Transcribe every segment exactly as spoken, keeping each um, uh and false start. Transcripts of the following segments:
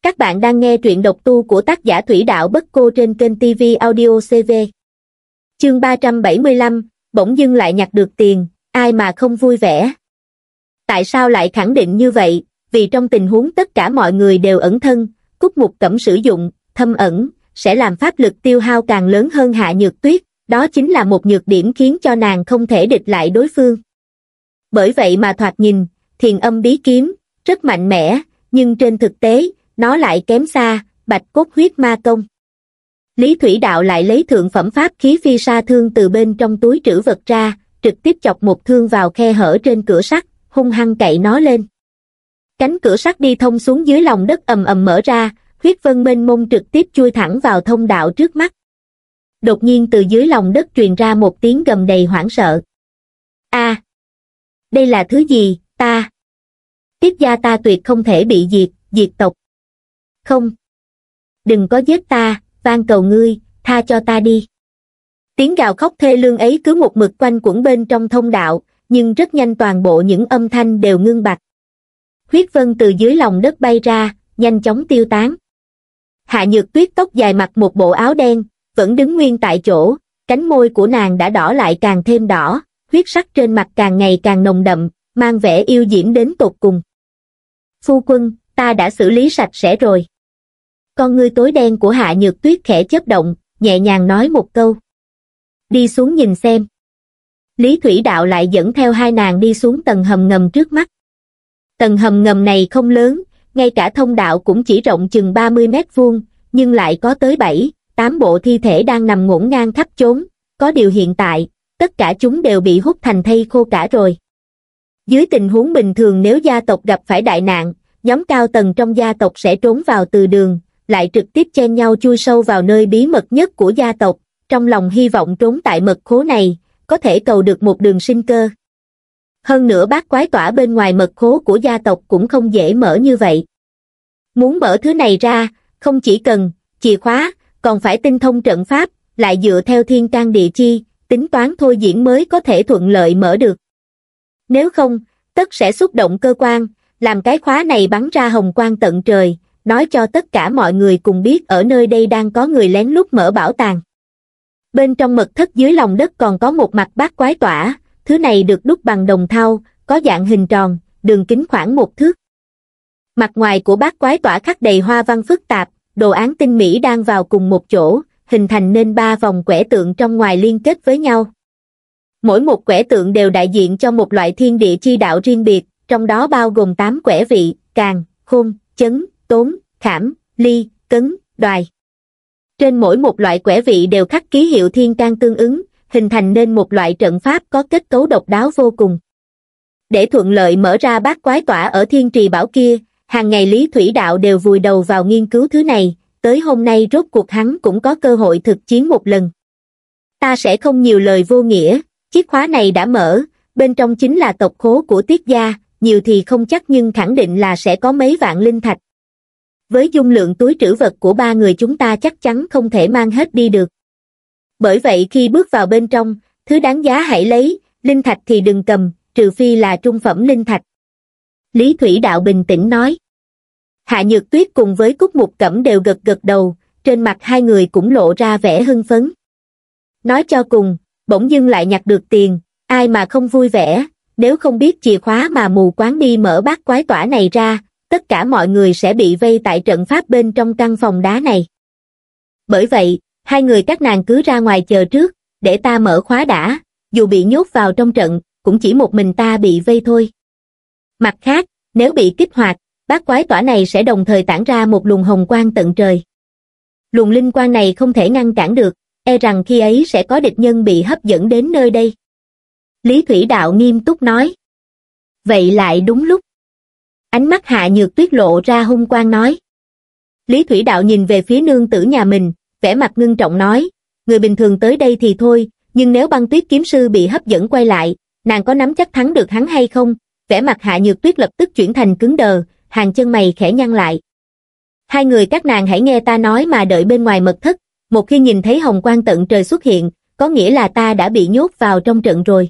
Các bạn đang nghe truyện độc tu của tác giả Thủy Đạo Bất Cô trên kênh ti vi Audio xê vê. Chương ba trăm bảy mươi lăm, bỗng dưng lại nhặt được tiền, ai mà không vui vẻ. Tại sao lại khẳng định như vậy? Vì trong tình huống tất cả mọi người đều ẩn thân, Cúc Mục Cẩm sử dụng thâm ẩn sẽ làm pháp lực tiêu hao càng lớn hơn Hạ Nhược Tuyết, đó chính là một nhược điểm khiến cho nàng không thể địch lại đối phương. Bởi vậy mà thoạt nhìn, Thiền Âm Bí Kiếm rất mạnh mẽ, nhưng trên thực tế nó lại kém xa Bạch Cốt Huyết Ma Công. Lý Thủy Đạo lại lấy thượng phẩm pháp khí phi sa thương từ bên trong túi trữ vật ra, trực tiếp chọc một thương vào khe hở trên cửa sắt, hung hăng cậy nó lên. Cánh cửa sắt đi thông xuống dưới lòng đất ầm ầm mở ra, huyết vân mênh mông trực tiếp chui thẳng vào thông đạo trước mắt. Đột nhiên từ dưới lòng đất truyền ra một tiếng gầm đầy hoảng sợ. A, đây là thứ gì? Ta, Tiết gia ta tuyệt không thể bị diệt, diệt tộc. Không, đừng có giết ta, van cầu ngươi, tha cho ta đi. Tiếng gào khóc thê lương ấy cứ một mực quanh quẩn bên trong thông đạo, nhưng rất nhanh toàn bộ những âm thanh đều ngưng bặt. Huyết vân từ dưới lòng đất bay ra, nhanh chóng tiêu tán. Hạ Nhược Tuyết tóc dài mặc một bộ áo đen, vẫn đứng nguyên tại chỗ, cánh môi của nàng đã đỏ lại càng thêm đỏ, huyết sắc trên mặt càng ngày càng nồng đậm, mang vẻ yêu diễm đến tột cùng. Phu quân, ta đã xử lý sạch sẽ rồi. Con ngươi tối đen của Hạ Nhược Tuyết khẽ chớp động, nhẹ nhàng nói một câu. Đi xuống nhìn xem. Lý Thủy Đạo lại dẫn theo hai nàng đi xuống tầng hầm ngầm trước mắt. Tầng hầm ngầm này không lớn, ngay cả thông đạo cũng chỉ rộng chừng ba mươi mét vuông, nhưng lại có tới bảy, tám bộ thi thể đang nằm ngổn ngang khắp chốn, có điều hiện tại, tất cả chúng đều bị hút thành thây khô cả rồi. Dưới tình huống bình thường nếu gia tộc gặp phải đại nạn, nhóm cao tầng trong gia tộc sẽ trốn vào từ đường, lại trực tiếp chen nhau chui sâu vào nơi bí mật nhất của gia tộc, trong lòng hy vọng trốn tại mật khố này, có thể cầu được một đường sinh cơ. Hơn nữa bát quái tỏa bên ngoài mật khố của gia tộc cũng không dễ mở như vậy. Muốn mở thứ này ra, không chỉ cần chìa khóa, còn phải tinh thông trận pháp, lại dựa theo thiên can địa chi, tính toán thôi diễn mới có thể thuận lợi mở được. Nếu không, tất sẽ xúc động cơ quan, làm cái khóa này bắn ra hồng quang tận trời, nói cho tất cả mọi người cùng biết ở nơi đây đang có người lén lút mở bảo tàng. Bên trong mật thất dưới lòng đất còn có một mặt bát quái tỏa, thứ này được đúc bằng đồng thau, có dạng hình tròn, đường kính khoảng một thước. Mặt ngoài của bát quái tỏa khắc đầy hoa văn phức tạp, đồ án tinh mỹ đang vào cùng một chỗ, hình thành nên ba vòng quẻ tượng trong ngoài liên kết với nhau. Mỗi một quẻ tượng đều đại diện cho một loại thiên địa chi đạo riêng biệt, trong đó bao gồm tám quẻ vị, càn, khôn, chấn, tốn, khảm, ly, cấn, đoài. Trên mỗi một loại quẻ vị đều khắc ký hiệu thiên can tương ứng, hình thành nên một loại trận pháp có kết cấu độc đáo vô cùng. Để thuận lợi mở ra bát quái tỏa ở thiên trì bảo kia, hàng ngày Lý Thủy Đạo đều vùi đầu vào nghiên cứu thứ này, tới hôm nay rốt cuộc hắn cũng có cơ hội thực chiến một lần. Ta sẽ không nhiều lời vô nghĩa, chiếc khóa này đã mở, bên trong chính là tộc khố của Tiết gia, nhiều thì không chắc nhưng khẳng định là sẽ có mấy vạn linh thạch. Với dung lượng túi trữ vật của ba người chúng ta chắc chắn không thể mang hết đi được. Bởi vậy khi bước vào bên trong, thứ đáng giá hãy lấy, linh thạch thì đừng cầm, trừ phi là trung phẩm linh thạch. Lý Thủy Đạo bình tĩnh nói. Hạ Nhược Tuyết cùng với Cúc Mục Cẩm đều gật gật đầu, trên mặt hai người cũng lộ ra vẻ hưng phấn. Nói cho cùng, bỗng dưng lại nhặt được tiền, ai mà không vui vẻ, nếu không biết chìa khóa mà mù quáng đi mở bát quái tỏa này ra, tất cả mọi người sẽ bị vây tại trận pháp bên trong căn phòng đá này. Bởi vậy, hai người các nàng cứ ra ngoài chờ trước, để ta mở khóa đã, dù bị nhốt vào trong trận, cũng chỉ một mình ta bị vây thôi. Mặt khác, nếu bị kích hoạt, bát quái tỏa này sẽ đồng thời tản ra một luồng hồng quang tận trời. Luồng linh quang này không thể ngăn cản được, e rằng khi ấy sẽ có địch nhân bị hấp dẫn đến nơi đây. Lý Thủy Đạo nghiêm túc nói. Vậy lại đúng lúc. Ánh mắt Hạ Nhược Tuyết lộ ra hung quang nói. Lý Thủy Đạo nhìn về phía nương tử nhà mình, vẻ mặt ngưng trọng nói, người bình thường tới đây thì thôi, nhưng nếu Băng Tuyết kiếm sư bị hấp dẫn quay lại, nàng có nắm chắc thắng được hắn hay không? Vẻ mặt Hạ Nhược Tuyết lập tức chuyển thành cứng đờ, hàng chân mày khẽ nhăn lại. Hai người các nàng hãy nghe ta nói mà đợi bên ngoài mật thất, một khi nhìn thấy hồng quang tận trời xuất hiện, có nghĩa là ta đã bị nhốt vào trong trận rồi.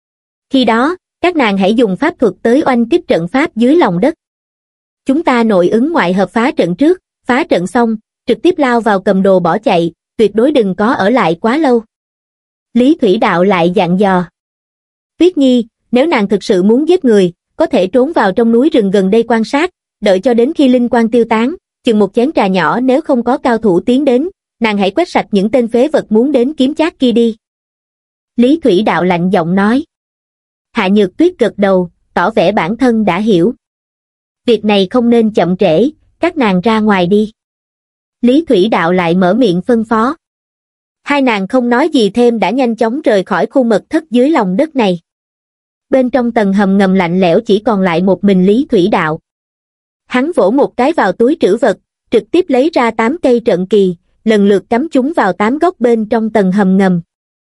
Khi đó, các nàng hãy dùng pháp thuật tới oanh kích trận pháp dưới lòng đất. Chúng ta nội ứng ngoại hợp phá trận trước, phá trận xong, trực tiếp lao vào cầm đồ bỏ chạy, tuyệt đối đừng có ở lại quá lâu. Lý Thủy Đạo lại dặn dò. Tuyết Nhi, nếu nàng thực sự muốn giết người, có thể trốn vào trong núi rừng gần đây quan sát, đợi cho đến khi linh quang tiêu tán, chừng một chén trà nhỏ nếu không có cao thủ tiến đến, nàng hãy quét sạch những tên phế vật muốn đến kiếm chác kia đi. Lý Thủy Đạo lạnh giọng nói. Hạ Nhược Tuyết gật đầu, tỏ vẻ bản thân đã hiểu. Việc này không nên chậm trễ, các nàng ra ngoài đi. Lý Thủy Đạo lại mở miệng phân phó. Hai nàng không nói gì thêm đã nhanh chóng rời khỏi khu mật thất dưới lòng đất này. Bên trong tầng hầm ngầm lạnh lẽo chỉ còn lại một mình Lý Thủy Đạo. Hắn vỗ một cái vào túi trữ vật, trực tiếp lấy ra tám cây trận kỳ, lần lượt cắm chúng vào tám góc bên trong tầng hầm ngầm.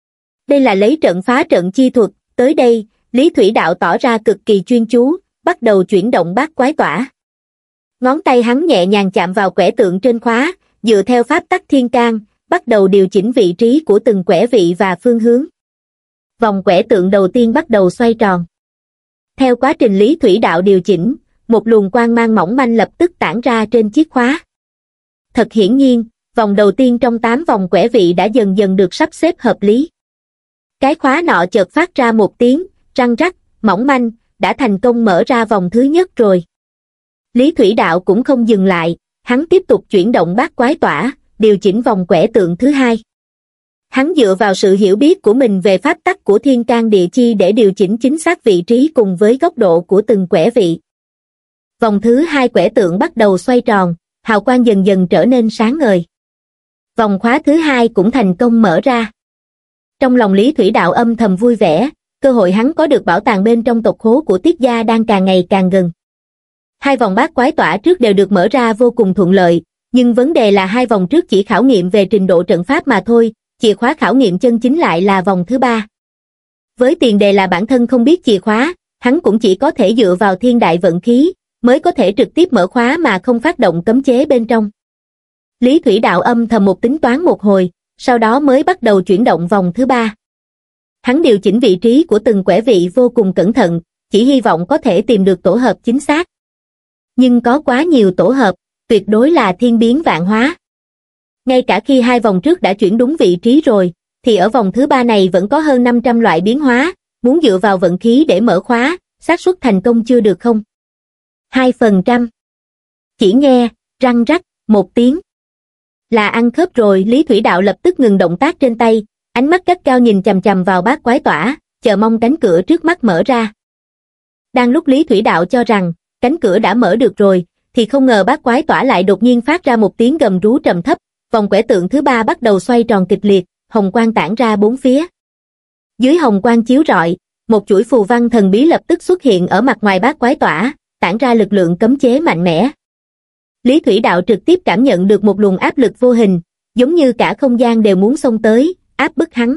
Đây là lấy trận phá trận chi thuật, tới đây, Lý Thủy Đạo tỏ ra cực kỳ chuyên chú, bắt đầu chuyển động bát quái tỏa. Ngón tay hắn nhẹ nhàng chạm vào quẻ tượng trên khóa, dựa theo pháp tắc thiên can, bắt đầu điều chỉnh vị trí của từng quẻ vị và phương hướng. Vòng quẻ tượng đầu tiên bắt đầu xoay tròn. Theo quá trình Lý Thủy Đạo điều chỉnh, một luồng quang mang mỏng manh lập tức tản ra trên chiếc khóa. Thật hiển nhiên, vòng đầu tiên trong tám vòng quẻ vị đã dần dần được sắp xếp hợp lý. Cái khóa nọ chợt phát ra một tiếng, răng rắc, mỏng manh, đã thành công mở ra vòng thứ nhất rồi. Lý Thủy Đạo cũng không dừng lại, hắn tiếp tục chuyển động bát quái tỏa, điều chỉnh vòng quẻ tượng thứ hai. Hắn dựa vào sự hiểu biết của mình về pháp tắc của thiên can địa chi để điều chỉnh chính xác vị trí cùng với góc độ của từng quẻ vị. Vòng thứ hai quẻ tượng bắt đầu xoay tròn, hào quang dần dần trở nên sáng ngời. Vòng khóa thứ hai cũng thành công mở ra. Trong lòng Lý Thủy Đạo âm thầm vui vẻ, cơ hội hắn có được bảo tàng bên trong tộc khố của Tiết gia đang càng ngày càng gần. Hai vòng bát quái tỏa trước đều được mở ra vô cùng thuận lợi, nhưng vấn đề là hai vòng trước chỉ khảo nghiệm về trình độ trận pháp mà thôi, chìa khóa khảo nghiệm chân chính lại là vòng thứ ba. Với tiền đề là bản thân không biết chìa khóa, hắn cũng chỉ có thể dựa vào thiên đại vận khí, mới có thể trực tiếp mở khóa mà không phát động cấm chế bên trong. Lý Thủy Đạo âm thầm một tính toán một hồi, sau đó mới bắt đầu chuyển động vòng thứ ba. Hắn điều chỉnh vị trí của từng quẻ vị vô cùng cẩn thận, chỉ hy vọng có thể tìm được tổ hợp chính xác. Nhưng có quá nhiều tổ hợp, tuyệt đối là thiên biến vạn hóa. Ngay cả khi hai vòng trước đã chuyển đúng vị trí rồi, thì ở vòng thứ ba này vẫn có hơn năm trăm loại biến hóa, muốn dựa vào vận khí để mở khóa, xác suất thành công chưa được không? hai phần trăm. Chỉ nghe, răng rắc, một tiếng. Là ăn khớp rồi. Lý Thủy Đạo lập tức ngừng động tác trên tay, ánh mắt gắt cao nhìn chằm chằm vào bát quái tỏa, chờ mong cánh cửa trước mắt mở ra. Đang lúc Lý Thủy Đạo cho rằng cánh cửa đã mở được rồi, thì không ngờ bát quái tỏa lại đột nhiên phát ra một tiếng gầm rú trầm thấp, vòng quẻ tượng thứ ba bắt đầu xoay tròn kịch liệt, hồng quang tản ra bốn phía. Dưới hồng quang chiếu rọi, một chuỗi phù văn thần bí lập tức xuất hiện ở mặt ngoài bát quái tỏa, tản ra lực lượng cấm chế mạnh mẽ. Lý Thủy Đạo trực tiếp cảm nhận được một luồng áp lực vô hình, giống như cả không gian đều muốn xông tới, áp bức hắn.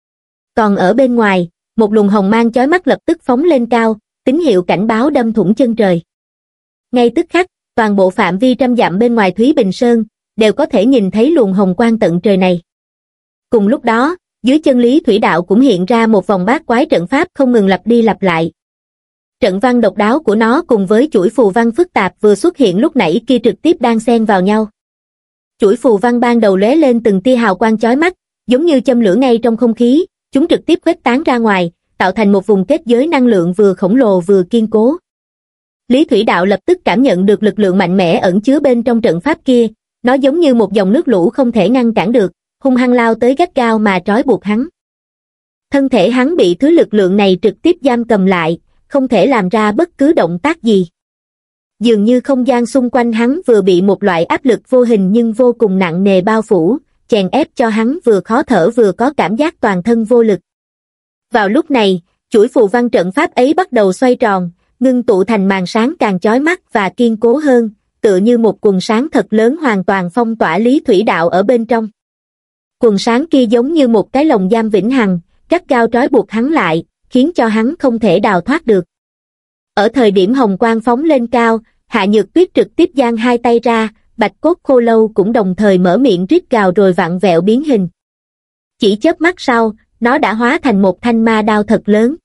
Còn ở bên ngoài, một luồng hồng mang chói mắt lập tức phóng lên cao, tín hiệu cảnh báo đâm thủng chân trời. Ngay tức khắc, toàn bộ phạm vi trăm dặm bên ngoài Thúy Bình Sơn đều có thể nhìn thấy luồng hồng quang tận trời này. Cùng lúc đó, dưới chân Lý Thủy Đạo cũng hiện ra một vòng bát quái trận pháp không ngừng lặp đi lặp lại. Trận văn độc đáo của nó cùng với chuỗi phù văn phức tạp vừa xuất hiện lúc nãy kia trực tiếp đan xen vào nhau. Chuỗi phù văn ban đầu lóe lên từng tia hào quang chói mắt, giống như châm lửa ngay trong không khí, chúng trực tiếp khuếch tán ra ngoài, tạo thành một vùng kết giới năng lượng vừa khổng lồ vừa kiên cố. Lý Thủy Đạo lập tức cảm nhận được lực lượng mạnh mẽ ẩn chứa bên trong trận pháp kia, nó giống như một dòng nước lũ không thể ngăn cản được, hung hăng lao tới gắt gao mà trói buộc hắn. Thân thể hắn bị thứ lực lượng này trực tiếp giam cầm lại, không thể làm ra bất cứ động tác gì. Dường như không gian xung quanh hắn vừa bị một loại áp lực vô hình nhưng vô cùng nặng nề bao phủ, chèn ép cho hắn vừa khó thở vừa có cảm giác toàn thân vô lực. Vào lúc này, chuỗi phù văn trận pháp ấy bắt đầu xoay tròn, ngưng tụ thành màn sáng càng chói mắt và kiên cố hơn, tựa như một quần sáng thật lớn hoàn toàn phong tỏa Lý Thủy Đạo ở bên trong. Quần sáng kia giống như một cái lồng giam vĩnh hằng, gắt gao trói buộc hắn lại, khiến cho hắn không thể đào thoát được. Ở thời điểm hồng quang phóng lên cao, Hạ Nhược Tuyết trực tiếp giang hai tay ra, Bạch Cốt Khô Lâu cũng đồng thời mở miệng rít gào rồi vặn vẹo biến hình. Chỉ chớp mắt sau, nó đã hóa thành một thanh ma đao thật lớn.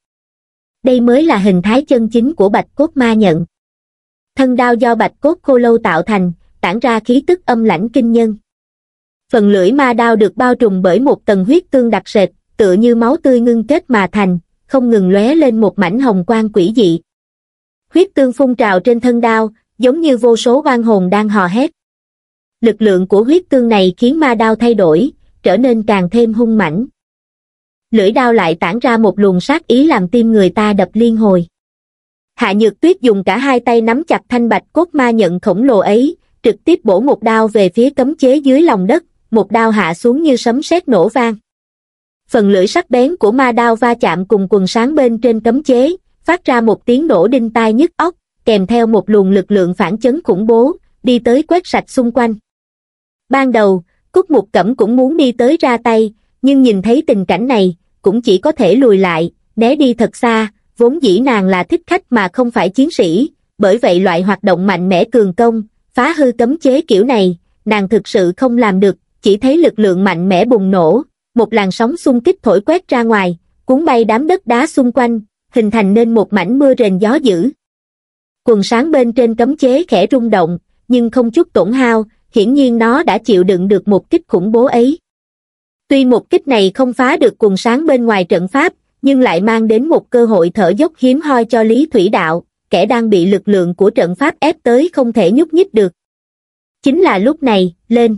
Đây mới là hình thái chân chính của Bạch Cốt Ma Nhận. Thân đao do Bạch Cốt Khô Lâu tạo thành, tản ra khí tức âm lãnh kinh nhân. Phần lưỡi ma đao được bao trùm bởi một tầng huyết tương đặc sệt, tựa như máu tươi ngưng kết mà thành, không ngừng lóe lên một mảnh hồng quang quỷ dị. Huyết tương phun trào trên thân đao, giống như vô số oan hồn đang hò hét. Lực lượng của huyết tương này khiến ma đao thay đổi, trở nên càng thêm hung mãnh. Lưỡi đao lại tản ra một luồng sát ý làm tim người ta đập liên hồi. Hạ Nhược Tuyết dùng cả hai tay nắm chặt thanh bạch cốt ma nhận khổng lồ ấy, trực tiếp bổ một đao về phía cấm chế dưới lòng đất, một đao hạ xuống như sấm sét nổ vang. Phần lưỡi sắc bén của ma đao va chạm cùng quần sáng bên trên cấm chế, phát ra một tiếng nổ đinh tai nhức óc, kèm theo một luồng lực lượng phản chấn khủng bố, đi tới quét sạch xung quanh. Ban đầu, Cúc Mục Cẩm cũng muốn đi tới ra tay, nhưng nhìn thấy tình cảnh này, cũng chỉ có thể lùi lại, né đi thật xa, vốn dĩ nàng là thích khách mà không phải chiến sĩ, bởi vậy loại hoạt động mạnh mẽ cường công, phá hư cấm chế kiểu này, nàng thực sự không làm được, chỉ thấy lực lượng mạnh mẽ bùng nổ, một làn sóng xung kích thổi quét ra ngoài, cuốn bay đám đất đá xung quanh, hình thành nên một mảnh mưa rền gió dữ. Quần sáng bên trên cấm chế khẽ rung động, nhưng không chút tổn hao, hiển nhiên nó đã chịu đựng được một kích khủng bố ấy. Tuy một kích này không phá được quần sáng bên ngoài trận pháp, nhưng lại mang đến một cơ hội thở dốc hiếm hoi cho Lý Thủy Đạo, kẻ đang bị lực lượng của trận pháp ép tới không thể nhúc nhích được. Chính là lúc này, lên.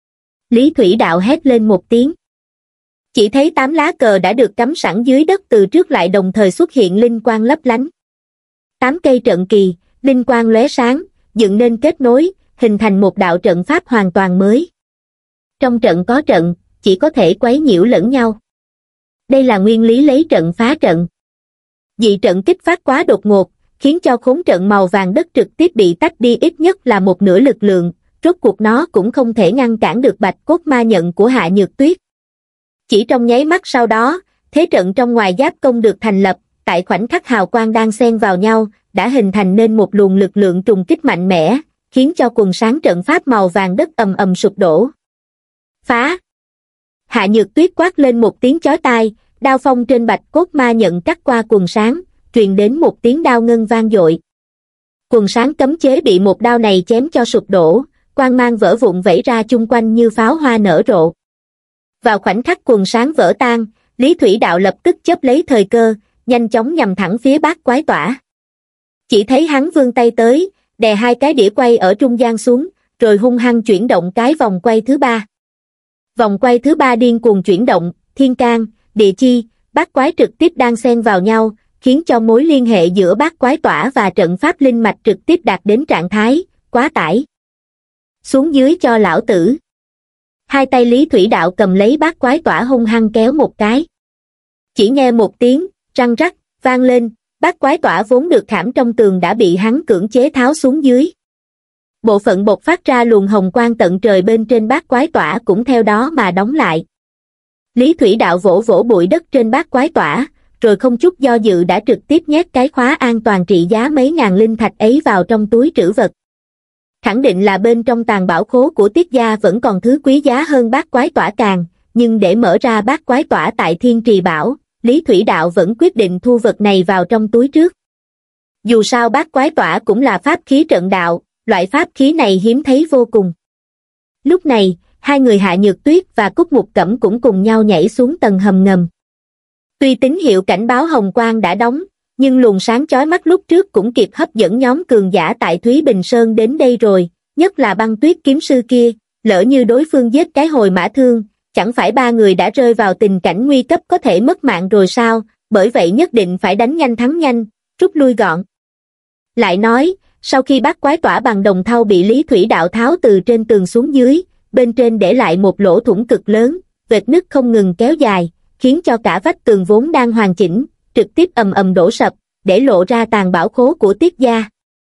Lý Thủy Đạo hét lên một tiếng. Chỉ thấy tám lá cờ đã được cắm sẵn dưới đất từ trước lại đồng thời xuất hiện linh quang lấp lánh. Tám cây trận kỳ, linh quang lóe sáng, dựng nên kết nối, hình thành một đạo trận pháp hoàn toàn mới. Trong trận có trận, chỉ có thể quấy nhiễu lẫn nhau. Đây là nguyên lý lấy trận phá trận. Dị trận kích phát quá đột ngột, khiến cho khốn trận màu vàng đất trực tiếp bị tách đi ít nhất là một nửa lực lượng, rốt cuộc nó cũng không thể ngăn cản được bạch cốt ma nhận của Hạ Nhược Tuyết. Chỉ trong nháy mắt sau đó, thế trận trong ngoài giáp công được thành lập, tại khoảnh khắc hào quang đang xen vào nhau, đã hình thành nên một luồng lực lượng trùng kích mạnh mẽ, khiến cho quần sáng trận pháp màu vàng đất ầm ầm sụp đổ. Phá! Hạ Nhược Tuyết quát lên một tiếng chói tai, đao phong trên bạch cốt ma nhận cắt qua quần sáng, truyền đến một tiếng đao ngân vang dội. Quần sáng cấm chế bị một đao này chém cho sụp đổ, quang mang vỡ vụn vẩy ra chung quanh như pháo hoa nở rộ. Vào khoảnh khắc quần sáng vỡ tan, Lý Thủy Đạo lập tức chấp lấy thời cơ, nhanh chóng nhằm thẳng phía bát quái tỏa. Chỉ thấy hắn vươn tay tới, đè hai cái đĩa quay ở trung gian xuống, rồi hung hăng chuyển động cái vòng quay thứ ba. Vòng quay thứ ba điên cuồng chuyển động, thiên can, địa chi, bát quái trực tiếp đan xen vào nhau, khiến cho mối liên hệ giữa bát quái tỏa và trận pháp linh mạch trực tiếp đạt đến trạng thái quá tải. Xuống dưới cho lão tử. Hai tay Lý Thủy Đạo cầm lấy bát quái tỏa hung hăng kéo một cái. Chỉ nghe một tiếng răng rắc vang lên, bát quái tỏa vốn được khảm trong tường đã bị hắn cưỡng chế tháo xuống dưới. Bộ phận bộc phát ra luồng hồng quang tận trời bên trên bát quái tỏa cũng theo đó mà đóng lại. Lý Thủy Đạo vỗ vỗ bụi đất trên bát quái tỏa, rồi không chút do dự đã trực tiếp nhét cái khóa an toàn trị giá mấy ngàn linh thạch ấy vào trong túi trữ vật. Khẳng định là bên trong tàng bảo khố của Tiết gia vẫn còn thứ quý giá hơn bát quái tỏa càng, nhưng để mở ra bát quái tỏa tại Thiên Trì Bảo, Lý Thủy Đạo vẫn quyết định thu vật này vào trong túi trước. Dù sao bát quái tỏa cũng là pháp khí trận đạo, loại pháp khí này hiếm thấy vô cùng. Lúc này, hai người Hạ Nhược Tuyết và Cúc Mục Cẩm cũng cùng nhau nhảy xuống tầng hầm ngầm. Tuy tín hiệu cảnh báo hồng quang đã đóng, nhưng luồng sáng chói mắt lúc trước cũng kịp hấp dẫn nhóm cường giả tại Thúy Bình Sơn đến đây rồi, nhất là Băng Tuyết kiếm sư kia, lỡ như đối phương giết cái hồi mã thương, chẳng phải ba người đã rơi vào tình cảnh nguy cấp có thể mất mạng rồi sao, bởi vậy nhất định phải đánh nhanh thắng nhanh, rút lui gọn. Lại nói, sau khi bát quái tỏa bằng đồng thau bị Lý Thủy Đạo tháo từ trên tường xuống dưới, bên trên để lại một lỗ thủng cực lớn, vệt nứt không ngừng kéo dài, khiến cho cả vách tường vốn đang hoàn chỉnh, trực tiếp ầm ầm đổ sập, để lộ ra tàng bảo khố của Tiết gia.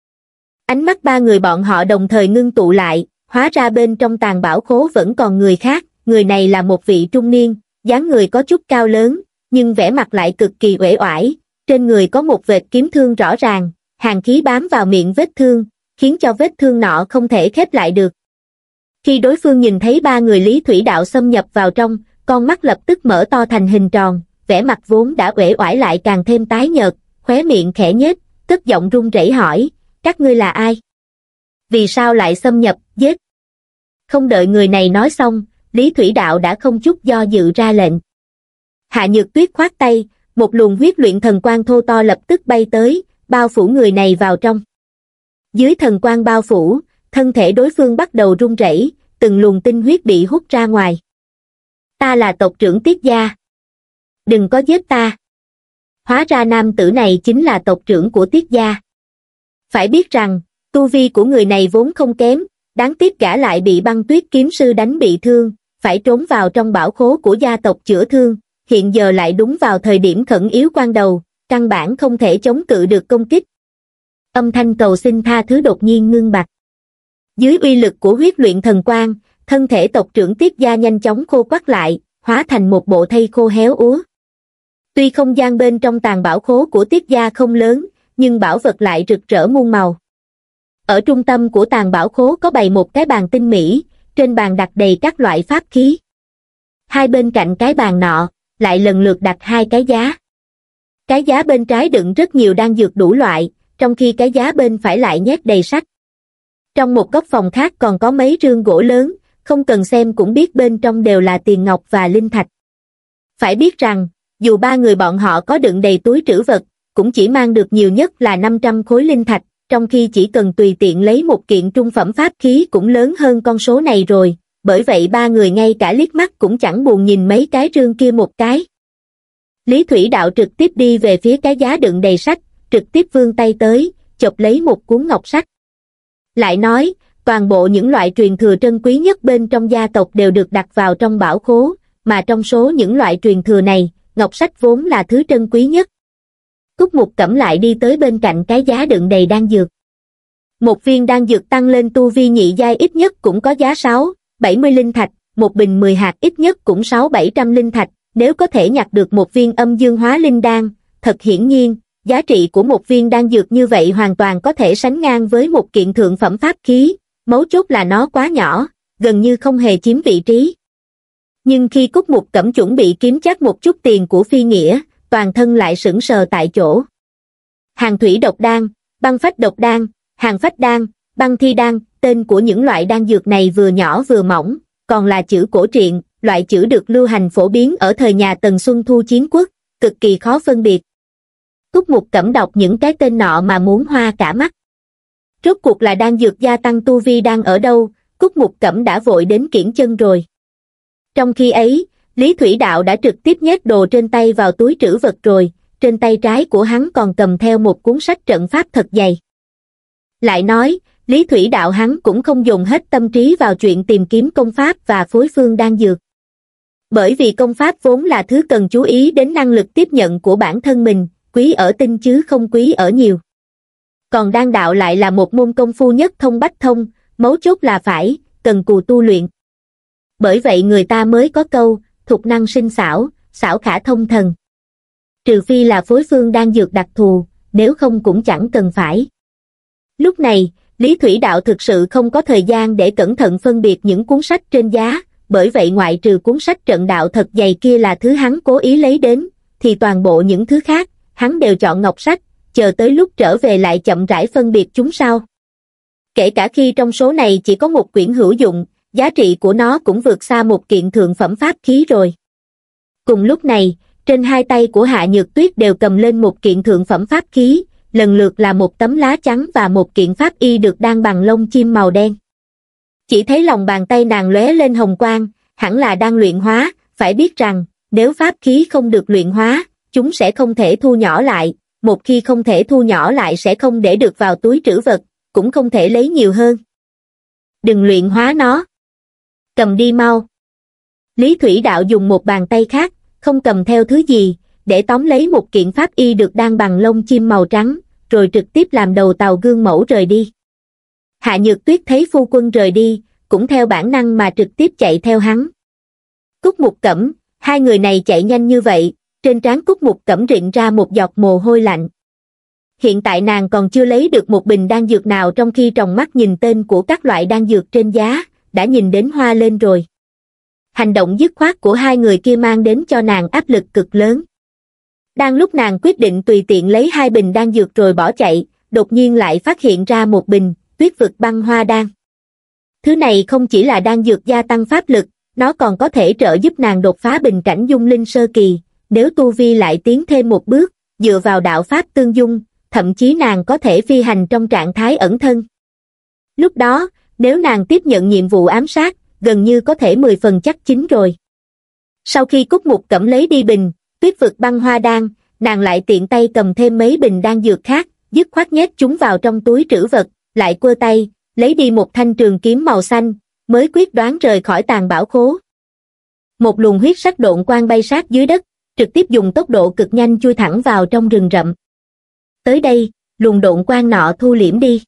Ánh mắt ba người bọn họ đồng thời ngưng tụ lại, hóa ra bên trong tàng bảo khố vẫn còn người khác, người này là một vị trung niên, dáng người có chút cao lớn, nhưng vẻ mặt lại cực kỳ uể oải, trên người có một vệt kiếm thương rõ ràng, hàn khí bám vào miệng vết thương, khiến cho vết thương nọ không thể khép lại được. Khi đối phương nhìn thấy ba người Lý Thủy Đạo xâm nhập vào trong, con mắt lập tức mở to thành hình tròn, vẻ mặt vốn đã uể oải lại càng thêm tái nhợt, khóe miệng khẽ nhếch, cất giọng run rẩy hỏi, các ngươi là ai? Vì sao lại xâm nhập, giết? Không đợi người này nói xong, Lý Thủy Đạo đã không chút do dự ra lệnh. Hạ Nhược Tuyết khoát tay, một luồng huyết luyện thần quang thô to lập tức bay tới, bao phủ người này vào trong. Dưới thần quang bao phủ, thân thể đối phương bắt đầu run rẩy, từng luồng tinh huyết bị hút ra ngoài. Ta là tộc trưởng Tiết gia. Đừng có giết ta. Hóa ra nam tử này chính là tộc trưởng của Tiết gia. Phải biết rằng, tu vi của người này vốn không kém, đáng tiếc gã lại bị Băng Tuyết kiếm sư đánh bị thương, phải trốn vào trong bảo khố của gia tộc chữa thương, hiện giờ lại đúng vào thời điểm khẩn yếu quan đầu, căn bản không thể chống cự được công kích. Âm thanh cầu xin tha thứ đột nhiên ngưng bặt. Dưới uy lực của huyết luyện thần quang, thân thể tộc trưởng Tiết gia nhanh chóng khô quắt lại, hóa thành một bộ thây khô héo úa. Tuy không gian bên trong tàng bảo khố của Tiết gia không lớn, nhưng bảo vật lại rực rỡ muôn màu. Ở trung tâm của tàng bảo khố có bày một cái bàn tinh mỹ, trên bàn đặt đầy các loại pháp khí. Hai bên cạnh cái bàn nọ, lại lần lượt đặt hai cái giá. Cái giá bên trái đựng rất nhiều đan dược đủ loại, trong khi cái giá bên phải lại nhét đầy sách. Trong một góc phòng khác còn có mấy rương gỗ lớn, không cần xem cũng biết bên trong đều là tiền ngọc và linh thạch. Phải biết rằng, dù ba người bọn họ có đựng đầy túi trữ vật, cũng chỉ mang được nhiều nhất là năm trăm khối linh thạch, trong khi chỉ cần tùy tiện lấy một kiện trung phẩm pháp khí cũng lớn hơn con số này rồi, bởi vậy ba người ngay cả liếc mắt cũng chẳng buồn nhìn mấy cái rương kia một cái. Lý Thủy Đạo trực tiếp đi về phía cái giá đựng đầy sách, trực tiếp vươn tay tới, chộp lấy một cuốn ngọc sách. Lại nói, toàn bộ những loại truyền thừa trân quý nhất bên trong gia tộc đều được đặt vào trong bảo khố, mà trong số những loại truyền thừa này, ngọc sách vốn là thứ trân quý nhất. Cúc Mục Cẩm lại đi tới bên cạnh cái giá đựng đầy đan dược. Một viên đan dược tăng lên tu vi nhị giai ít nhất cũng có giá sáu, bảy mươi linh thạch, một bình mười hạt ít nhất cũng sáu bảy trăm linh thạch, nếu có thể nhặt được một viên âm dương hóa linh đan, thật hiển nhiên, giá trị của một viên đan dược như vậy hoàn toàn có thể sánh ngang với một kiện thượng phẩm pháp khí, mấu chốt là nó quá nhỏ, gần như không hề chiếm vị trí. Nhưng khi Cúc Mục Cẩm chuẩn bị kiếm chắc một chút tiền của Phi Nghĩa, toàn thân lại sững sờ tại chỗ. Hàng thủy độc đan, băng phách độc đan, hàng phách đan, băng thi đan, tên của những loại đan dược này vừa nhỏ vừa mỏng, còn là chữ cổ truyện, loại chữ được lưu hành phổ biến ở thời nhà Tần Xuân Thu Chiến Quốc, cực kỳ khó phân biệt. Cúc Mục Cẩm đọc những cái tên nọ mà muốn hoa cả mắt. Rốt cuộc là đan dược gia tăng tu vi đang ở đâu, Cúc Mục Cẩm đã vội đến kiễng chân rồi. Trong khi ấy, Lý Thủy Đạo đã trực tiếp nhét đồ trên tay vào túi trữ vật rồi, trên tay trái của hắn còn cầm theo một cuốn sách trận pháp thật dày. Lại nói, Lý Thủy Đạo hắn cũng không dùng hết tâm trí vào chuyện tìm kiếm công pháp và phối phương đan dược. Bởi vì công pháp vốn là thứ cần chú ý đến năng lực tiếp nhận của bản thân mình, quý ở tinh chứ không quý ở nhiều. Còn đan đạo lại là một môn công phu nhất thông bách thông, mấu chốt là phải, cần cù tu luyện. Bởi vậy người ta mới có câu, thục năng sinh xảo, xảo khả thông thần. Trừ phi là phối phương đan dược đặc thù, nếu không cũng chẳng cần phải. Lúc này, Lý Thủy Đạo thực sự không có thời gian để cẩn thận phân biệt những cuốn sách trên giá, bởi vậy ngoại trừ cuốn sách trận đạo thật dày kia là thứ hắn cố ý lấy đến, thì toàn bộ những thứ khác, hắn đều chọn ngọc sách, chờ tới lúc trở về lại chậm rãi phân biệt chúng sau. Kể cả khi trong số này chỉ có một quyển hữu dụng, giá trị của nó cũng vượt xa một kiện thượng phẩm pháp khí rồi. Cùng lúc này, trên hai tay của Hạ Nhược Tuyết đều cầm lên một kiện thượng phẩm pháp khí, lần lượt là một tấm lá trắng và một kiện pháp y được đan bằng lông chim màu đen. Chỉ thấy lòng bàn tay nàng lóe lên hồng quang, hẳn là đang luyện hóa, phải biết rằng, nếu pháp khí không được luyện hóa, chúng sẽ không thể thu nhỏ lại, một khi không thể thu nhỏ lại sẽ không để được vào túi trữ vật, cũng không thể lấy nhiều hơn. Đừng luyện hóa nó. Cầm đi mau. Lý Thủy Đạo dùng một bàn tay khác, không cầm theo thứ gì, để tóm lấy một kiện pháp y được đan bằng lông chim màu trắng, rồi trực tiếp làm đầu tàu gương mẫu rời đi. Hạ Nhược Tuyết thấy phu quân rời đi, cũng theo bản năng mà trực tiếp chạy theo hắn. Cúc Mục Cẩm, hai người này chạy nhanh như vậy, trên trán Cúc Mục Cẩm rịn ra một giọt mồ hôi lạnh. Hiện tại nàng còn chưa lấy được một bình đan dược nào trong khi tròng mắt nhìn tên của các loại đan dược trên giá, đã nhìn đến hoa lên rồi. Hành động dứt khoát của hai người kia mang đến cho nàng áp lực cực lớn. Đang lúc nàng quyết định tùy tiện lấy hai bình đan dược rồi bỏ chạy, đột nhiên lại phát hiện ra một bình, Tuyết vực băng hoa đan. Thứ này không chỉ là đan dược gia tăng pháp lực, nó còn có thể trợ giúp nàng đột phá bình cảnh dung linh sơ kỳ, nếu tu vi lại tiến thêm một bước, dựa vào đạo pháp tương dung, thậm chí nàng có thể phi hành trong trạng thái ẩn thân. Lúc đó, nếu nàng tiếp nhận nhiệm vụ ám sát, gần như có thể mười phần chắc chín rồi. Sau khi Cúc Mục Cẩm lấy đi bình Tuyết vực băng hoa đan, nàng lại tiện tay cầm thêm mấy bình đan dược khác, dứt khoát nhét chúng vào trong túi trữ vật, lại quơ tay, lấy đi một thanh trường kiếm màu xanh, mới quyết đoán rời khỏi tàng bảo khố. Một luồng huyết sắc độn quang bay sát dưới đất, trực tiếp dùng tốc độ cực nhanh chui thẳng vào trong rừng rậm. Tới đây, luồng độn quang nọ thu liễm đi.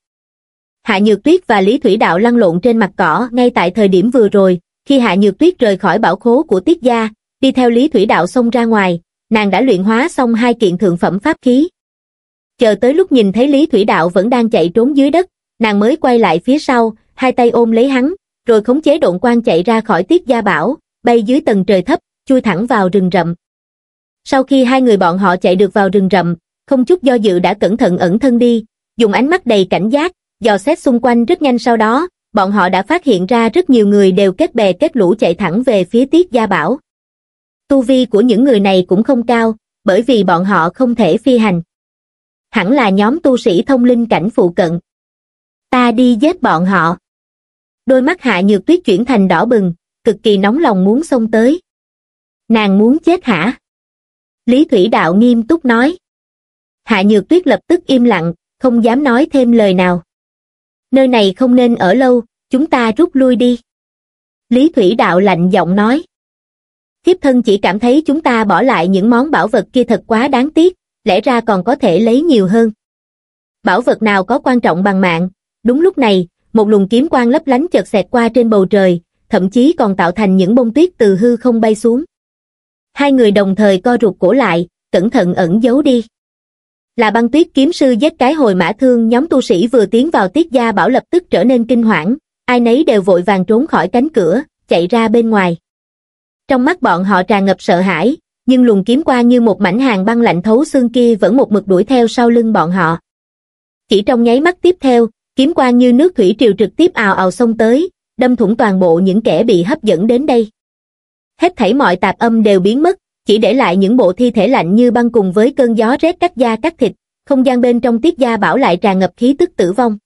Hạ Nhược Tuyết và Lý Thủy Đạo lăn lộn trên mặt cỏ ngay tại thời điểm vừa rồi, khi Hạ Nhược Tuyết rời khỏi bảo khố của Tiết gia, đi theo Lý Thủy Đạo xông ra ngoài, nàng đã luyện hóa xong hai kiện thượng phẩm pháp khí. Chờ tới lúc nhìn thấy Lý Thủy Đạo vẫn đang chạy trốn dưới đất, nàng mới quay lại phía sau, hai tay ôm lấy hắn, rồi khống chế độn quang chạy ra khỏi Tiết gia bảo, bay dưới tầng trời thấp, chui thẳng vào rừng rậm. Sau khi hai người bọn họ chạy được vào rừng rậm, không chút do dự đã cẩn thận ẩn thân đi, dùng ánh mắt đầy cảnh giác, dò xét xung quanh rất nhanh. Sau đó, bọn họ đã phát hiện ra rất nhiều người đều kết bè kết lũ chạy thẳng về phía Tiết gia bảo. Tu vi của những người này cũng không cao, bởi vì bọn họ không thể phi hành. Hẳn là nhóm tu sĩ thông linh cảnh phụ cận. Ta đi giết bọn họ. Đôi mắt Hạ Nhược Tuyết chuyển thành đỏ bừng, cực kỳ nóng lòng muốn xông tới. Nàng muốn chết hả? Lý Thủy Đạo nghiêm túc nói. Hạ Nhược Tuyết lập tức im lặng, không dám nói thêm lời nào. Nơi này không nên ở lâu, chúng ta rút lui đi. Lý Thủy Đạo lạnh giọng nói. Thiếp thân chỉ cảm thấy chúng ta bỏ lại những món bảo vật kia thật quá đáng tiếc, lẽ ra còn có thể lấy nhiều hơn. Bảo vật nào có quan trọng bằng mạng? Đúng lúc này, một luồng kiếm quang lấp lánh chợt xẹt qua trên bầu trời, thậm chí còn tạo thành những bông tuyết từ hư không bay xuống. Hai người đồng thời co rụt cổ lại, cẩn thận ẩn giấu đi. Là Băng Tuyết kiếm sư giết cái hồi mã thương. Nhóm tu sĩ vừa tiến vào Tiết gia bảo lập tức trở nên kinh hoảng, ai nấy đều vội vàng trốn khỏi cánh cửa, chạy ra bên ngoài. Trong mắt bọn họ tràn ngập sợ hãi, nhưng luồng kiếm quang như một mảnh hàn băng lạnh thấu xương kia vẫn một mực đuổi theo sau lưng bọn họ. Chỉ trong nháy mắt tiếp theo, kiếm quang như nước thủy triều trực tiếp ào ào xông tới, đâm thủng toàn bộ những kẻ bị hấp dẫn đến đây. Hết thảy mọi tạp âm đều biến mất, chỉ để lại những bộ thi thể lạnh như băng cùng với cơn gió rét cắt da cắt thịt, không gian bên trong Tiết gia bảo lại tràn ngập khí tức tử vong.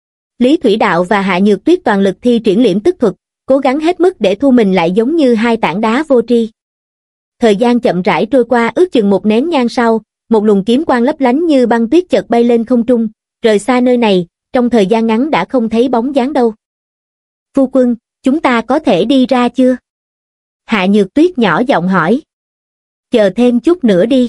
Lý Thủy Đạo và Hạ Nhược Tuyết toàn lực thi triển liễm tức thuật, cố gắng hết mức để thu mình lại giống như hai tảng đá vô tri. Thời gian chậm rãi trôi qua, ước chừng một nén nhang sau, một luồng kiếm quang lấp lánh như băng tuyết chợt bay lên không trung, rời xa nơi này, trong thời gian ngắn đã không thấy bóng dáng đâu. Phu quân, chúng ta có thể đi ra chưa? Hạ Nhược Tuyết nhỏ giọng hỏi. Chờ thêm chút nữa đi.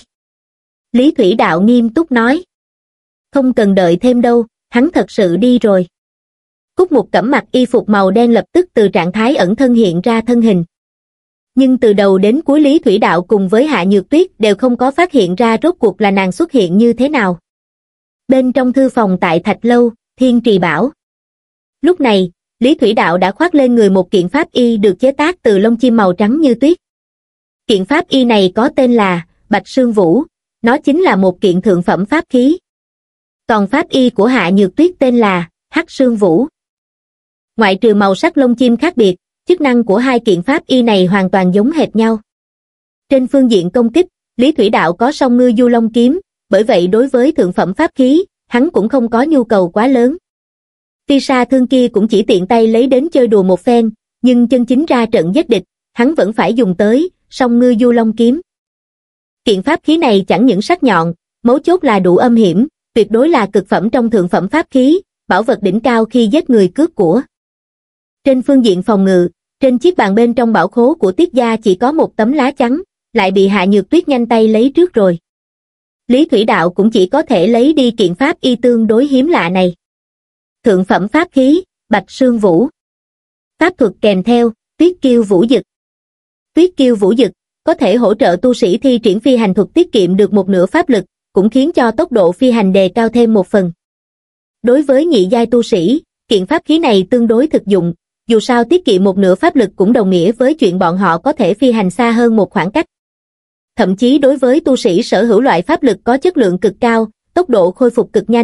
Lý Thủy Đạo nghiêm túc nói. Không cần đợi thêm đâu, hắn thật sự đi rồi. Cúc Mục Cẩm mặc y phục màu đen lập tức từ trạng thái ẩn thân hiện ra thân hình. Nhưng từ đầu đến cuối Lý Thủy Đạo cùng với Hạ Nhược Tuyết đều không có phát hiện ra rốt cuộc là nàng xuất hiện như thế nào. Bên trong thư phòng tại Thạch Lâu, Thiên Trì Bảo. Lúc này, Lý Thủy Đạo đã khoác lên người một kiện pháp y được chế tác từ lông chim màu trắng như tuyết. Kiện pháp y này có tên là Bạch Sương Vũ, nó chính là một kiện thượng phẩm pháp khí. Còn pháp y của Hạ Nhược Tuyết tên là Hắc Sương Vũ. Ngoại trừ màu sắc lông chim khác biệt, chức năng của hai kiện pháp y này hoàn toàn giống hệt nhau. Trên phương diện công kích, Lý Thủy Đạo có song ngư du long kiếm, bởi vậy đối với thượng phẩm pháp khí, hắn cũng không có nhu cầu quá lớn. Tuy sa thương kia cũng chỉ tiện tay lấy đến chơi đùa một phen, nhưng chân chính ra trận giết địch, hắn vẫn phải dùng tới song ngư du long kiếm. Kiện pháp khí này chẳng những sắc nhọn, mấu chốt là đủ âm hiểm, tuyệt đối là cực phẩm trong thượng phẩm pháp khí, bảo vật đỉnh cao khi giết người cướp của. Trên phương diện phòng ngự, trên chiếc bàn bên trong bảo khố của Tiết gia chỉ có một tấm lá chắn, lại bị Hạ Nhược Tuyết nhanh tay lấy trước rồi. Lý Thủy Đạo cũng chỉ có thể lấy đi kiện pháp y tương đối hiếm lạ này. Thượng phẩm pháp khí, Bạch Sương Vũ. Pháp thuật kèm theo, Tuyết Kiêu Vũ Dực. Tuyết Kiêu Vũ Dực có thể hỗ trợ tu sĩ thi triển phi hành thuật tiết kiệm được một nửa pháp lực, cũng khiến cho tốc độ phi hành đề cao thêm một phần. Đối với nhị giai tu sĩ, kiện pháp khí này tương đối thực dụng, dù sao tiết kiệm một nửa pháp lực cũng đồng nghĩa với chuyện bọn họ có thể phi hành xa hơn một khoảng cách. Thậm chí đối với tu sĩ sở hữu loại pháp lực có chất lượng cực cao, tốc độ khôi phục cực nhanh,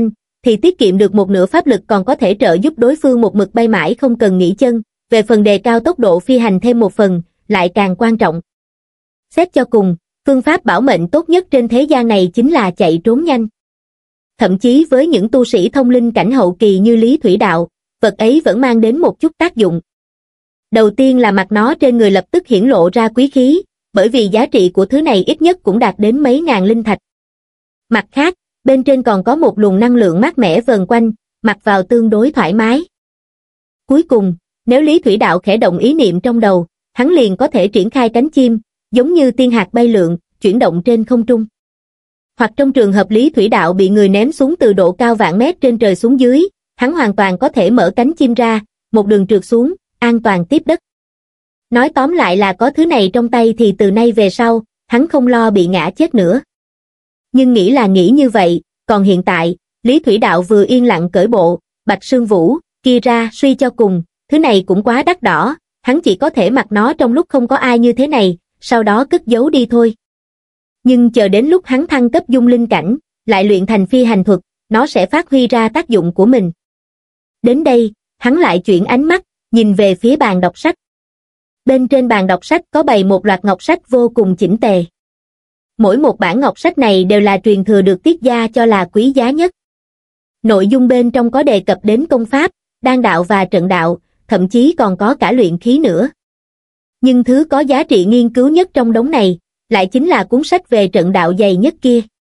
thì tiết kiệm được một nửa pháp lực, còn có thể trợ giúp đối phương một mực bay mãi không cần nghỉ chân. Về phần đề cao tốc độ phi hành thêm một phần, lại càng quan trọng. Xét cho cùng, phương pháp bảo mệnh tốt nhất trên thế gian này chính là chạy trốn nhanh. Thậm chí với những tu sĩ thông linh cảnh hậu kỳ như Lý Thủy Đạo, vật ấy vẫn mang đến một chút tác dụng. Đầu tiên là mặt nó trên người lập tức hiển lộ ra quý khí, bởi vì giá trị của thứ này ít nhất cũng đạt đến mấy ngàn linh thạch. Mặt khác, bên trên còn có một luồng năng lượng mát mẻ vờn quanh, mặc vào tương đối thoải mái. Cuối cùng, nếu Lý Thủy Đạo khẽ động ý niệm trong đầu, hắn liền có thể triển khai cánh chim, giống như tiên hạt bay lượn, chuyển động trên không trung. Hoặc trong trường hợp Lý Thủy Đạo bị người ném xuống từ độ cao vạn mét trên trời xuống dưới, hắn hoàn toàn có thể mở cánh chim ra, một đường trượt xuống, an toàn tiếp đất. Nói tóm lại là có thứ này trong tay thì từ nay về sau, hắn không lo bị ngã chết nữa. Nhưng nghĩ là nghĩ như vậy, còn hiện tại, Lý Thủy Đạo vừa yên lặng cởi bộ, Bạch Sương Vũ, kia ra, suy cho cùng, thứ này cũng quá đắt đỏ, hắn chỉ có thể mặc nó trong lúc không có ai như thế này, sau đó cất giấu đi thôi. Nhưng chờ đến lúc hắn thăng cấp dung linh cảnh, lại luyện thành phi hành thuật, nó sẽ phát huy ra tác dụng của mình. Đến đây, hắn lại chuyển ánh mắt, nhìn về phía bàn đọc sách. Bên trên bàn đọc sách có bày một loạt ngọc sách vô cùng chỉnh tề. Mỗi một bản ngọc sách này đều là truyền thừa được Tiết gia cho là quý giá nhất. Nội dung bên trong có đề cập đến công pháp, đan đạo và trận đạo, thậm chí còn có cả luyện khí nữa. Nhưng thứ có giá trị nghiên cứu nhất trong đống này, lại chính là cuốn sách về trận đạo dày nhất kia.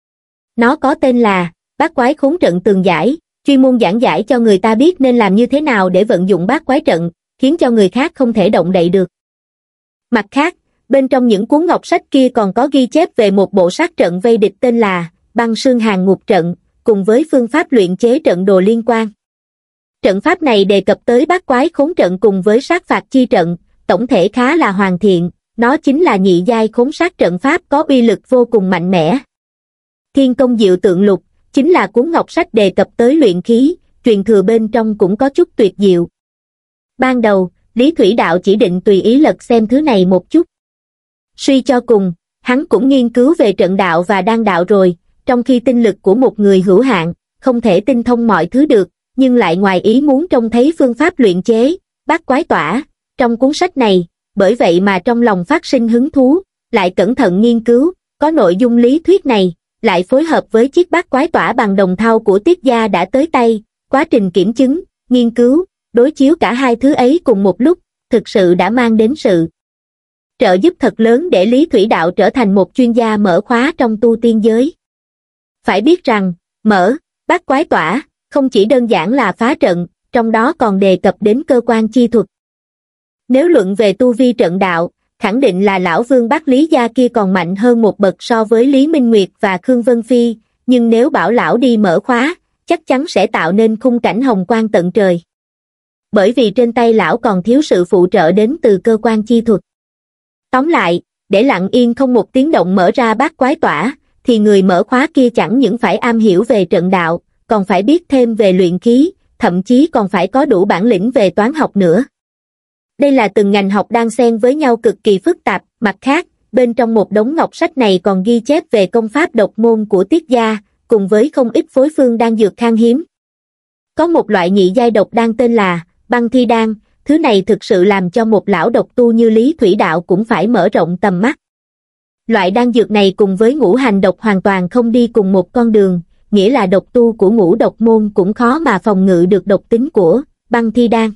Nó có tên là Bát Quái Khốn Trận Tường Giải, chuyên môn giảng giải cho người ta biết nên làm như thế nào để vận dụng bát quái trận, khiến cho người khác không thể động đậy được. Mặt khác, bên trong những cuốn ngọc sách kia còn có ghi chép về một bộ sát trận vây địch tên là Băng Sương Hàng Ngục Trận, cùng với phương pháp luyện chế trận đồ liên quan. Trận pháp này đề cập tới bát quái khốn trận cùng với sát phạt chi trận, tổng thể khá là hoàn thiện, nó chính là nhị giai khốn sát trận pháp có uy lực vô cùng mạnh mẽ. Thiên Công Diệu Tượng Lục chính là cuốn ngọc sách đề cập tới luyện khí, truyền thừa bên trong cũng có chút tuyệt diệu. Ban đầu, Lý Thủy Đạo chỉ định tùy ý lật xem thứ này một chút. Suy cho cùng, hắn cũng nghiên cứu về trận đạo và đan đạo rồi, trong khi tinh lực của một người hữu hạn, không thể tinh thông mọi thứ được, nhưng lại ngoài ý muốn trông thấy phương pháp luyện chế, bát quái tỏa, trong cuốn sách này, bởi vậy mà trong lòng phát sinh hứng thú, lại cẩn thận nghiên cứu, có nội dung lý thuyết này, lại phối hợp với chiếc bát quái tỏa bằng đồng thau của Tiết gia đã tới tay, quá trình kiểm chứng, nghiên cứu, đối chiếu cả hai thứ ấy cùng một lúc, thực sự đã mang đến sự trợ giúp thật lớn để Lý Thủy Đạo trở thành một chuyên gia mở khóa trong tu tiên giới. Phải biết rằng, mở, bát quái tỏa, không chỉ đơn giản là phá trận, trong đó còn đề cập đến cơ quan chi thuật. Nếu luận về tu vi trận đạo, khẳng định là lão vương bác Lý gia kia còn mạnh hơn một bậc so với Lý Minh Nguyệt và Khương Vân Phi, nhưng nếu bảo lão đi mở khóa, chắc chắn sẽ tạo nên khung cảnh hồng quang tận trời. Bởi vì trên tay lão còn thiếu sự phụ trợ đến từ cơ quan chi thuật. Tóm lại, để lặng yên không một tiếng động mở ra bát quái tỏa, thì người mở khóa kia chẳng những phải am hiểu về trận đạo, còn phải biết thêm về luyện khí, thậm chí còn phải có đủ bản lĩnh về toán học nữa. Đây là từng ngành học đang xen với nhau cực kỳ phức tạp. Mặt khác, bên trong một đống ngọc sách này còn ghi chép về công pháp độc môn của Tiết gia, cùng với không ít phối phương đan dược khan hiếm. Có một loại nhị giai độc đan tên là Băng Thi Đan, thứ này thực sự làm cho một lão độc tu như Lý Thủy Đạo cũng phải mở rộng tầm mắt. Loại đan dược này cùng với ngũ hành độc hoàn toàn không đi cùng một con đường, nghĩa là độc tu của ngũ độc môn cũng khó mà phòng ngự được độc tính của Băng Thi Đan.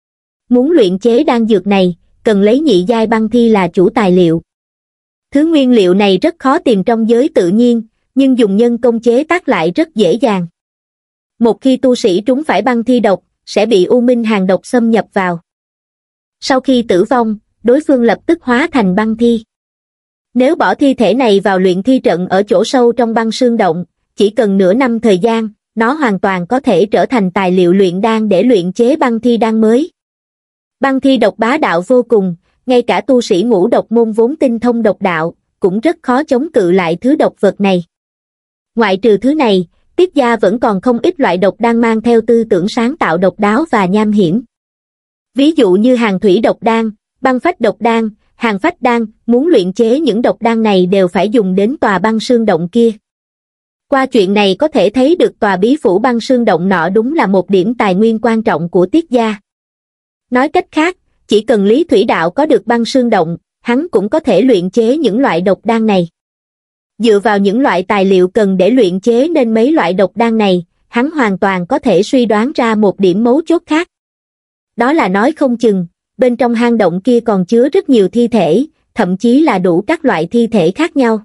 Muốn luyện chế đan dược này, cần lấy nhị giai băng thi là chủ tài liệu. Thứ nguyên liệu này rất khó tìm trong giới tự nhiên, nhưng dùng nhân công chế tác lại rất dễ dàng. Một khi tu sĩ trúng phải băng thi độc, sẽ bị u minh hàn độc xâm nhập vào. Sau khi tử vong, đối phương lập tức hóa thành băng thi. Nếu bỏ thi thể này vào luyện thi trận ở chỗ sâu trong băng sương động, chỉ cần nửa năm thời gian, nó hoàn toàn có thể trở thành tài liệu luyện đan để luyện chế băng thi đan mới. Băng thi độc bá đạo vô cùng, ngay cả tu sĩ ngũ độc môn vốn tinh thông độc đạo, cũng rất khó chống cự lại thứ độc vật này. Ngoại trừ thứ này, Tiết gia vẫn còn không ít loại độc đan mang theo tư tưởng sáng tạo độc đáo và nham hiểm. Ví dụ như hàng thủy độc đan, băng phách độc đan, hàng phách đan, muốn luyện chế những độc đan này đều phải dùng đến tòa băng sương động kia. Qua chuyện này có thể thấy được tòa bí phủ băng sương động nọ đúng là một điểm tài nguyên quan trọng của Tiết gia. Nói cách khác, chỉ cần Lý Thủy Đạo có được băng sương động, hắn cũng có thể luyện chế những loại độc đan này. Dựa vào những loại tài liệu cần để luyện chế nên mấy loại độc đan này, hắn hoàn toàn có thể suy đoán ra một điểm mấu chốt khác. Đó là nói không chừng, bên trong hang động kia còn chứa rất nhiều thi thể, thậm chí là đủ các loại thi thể khác nhau.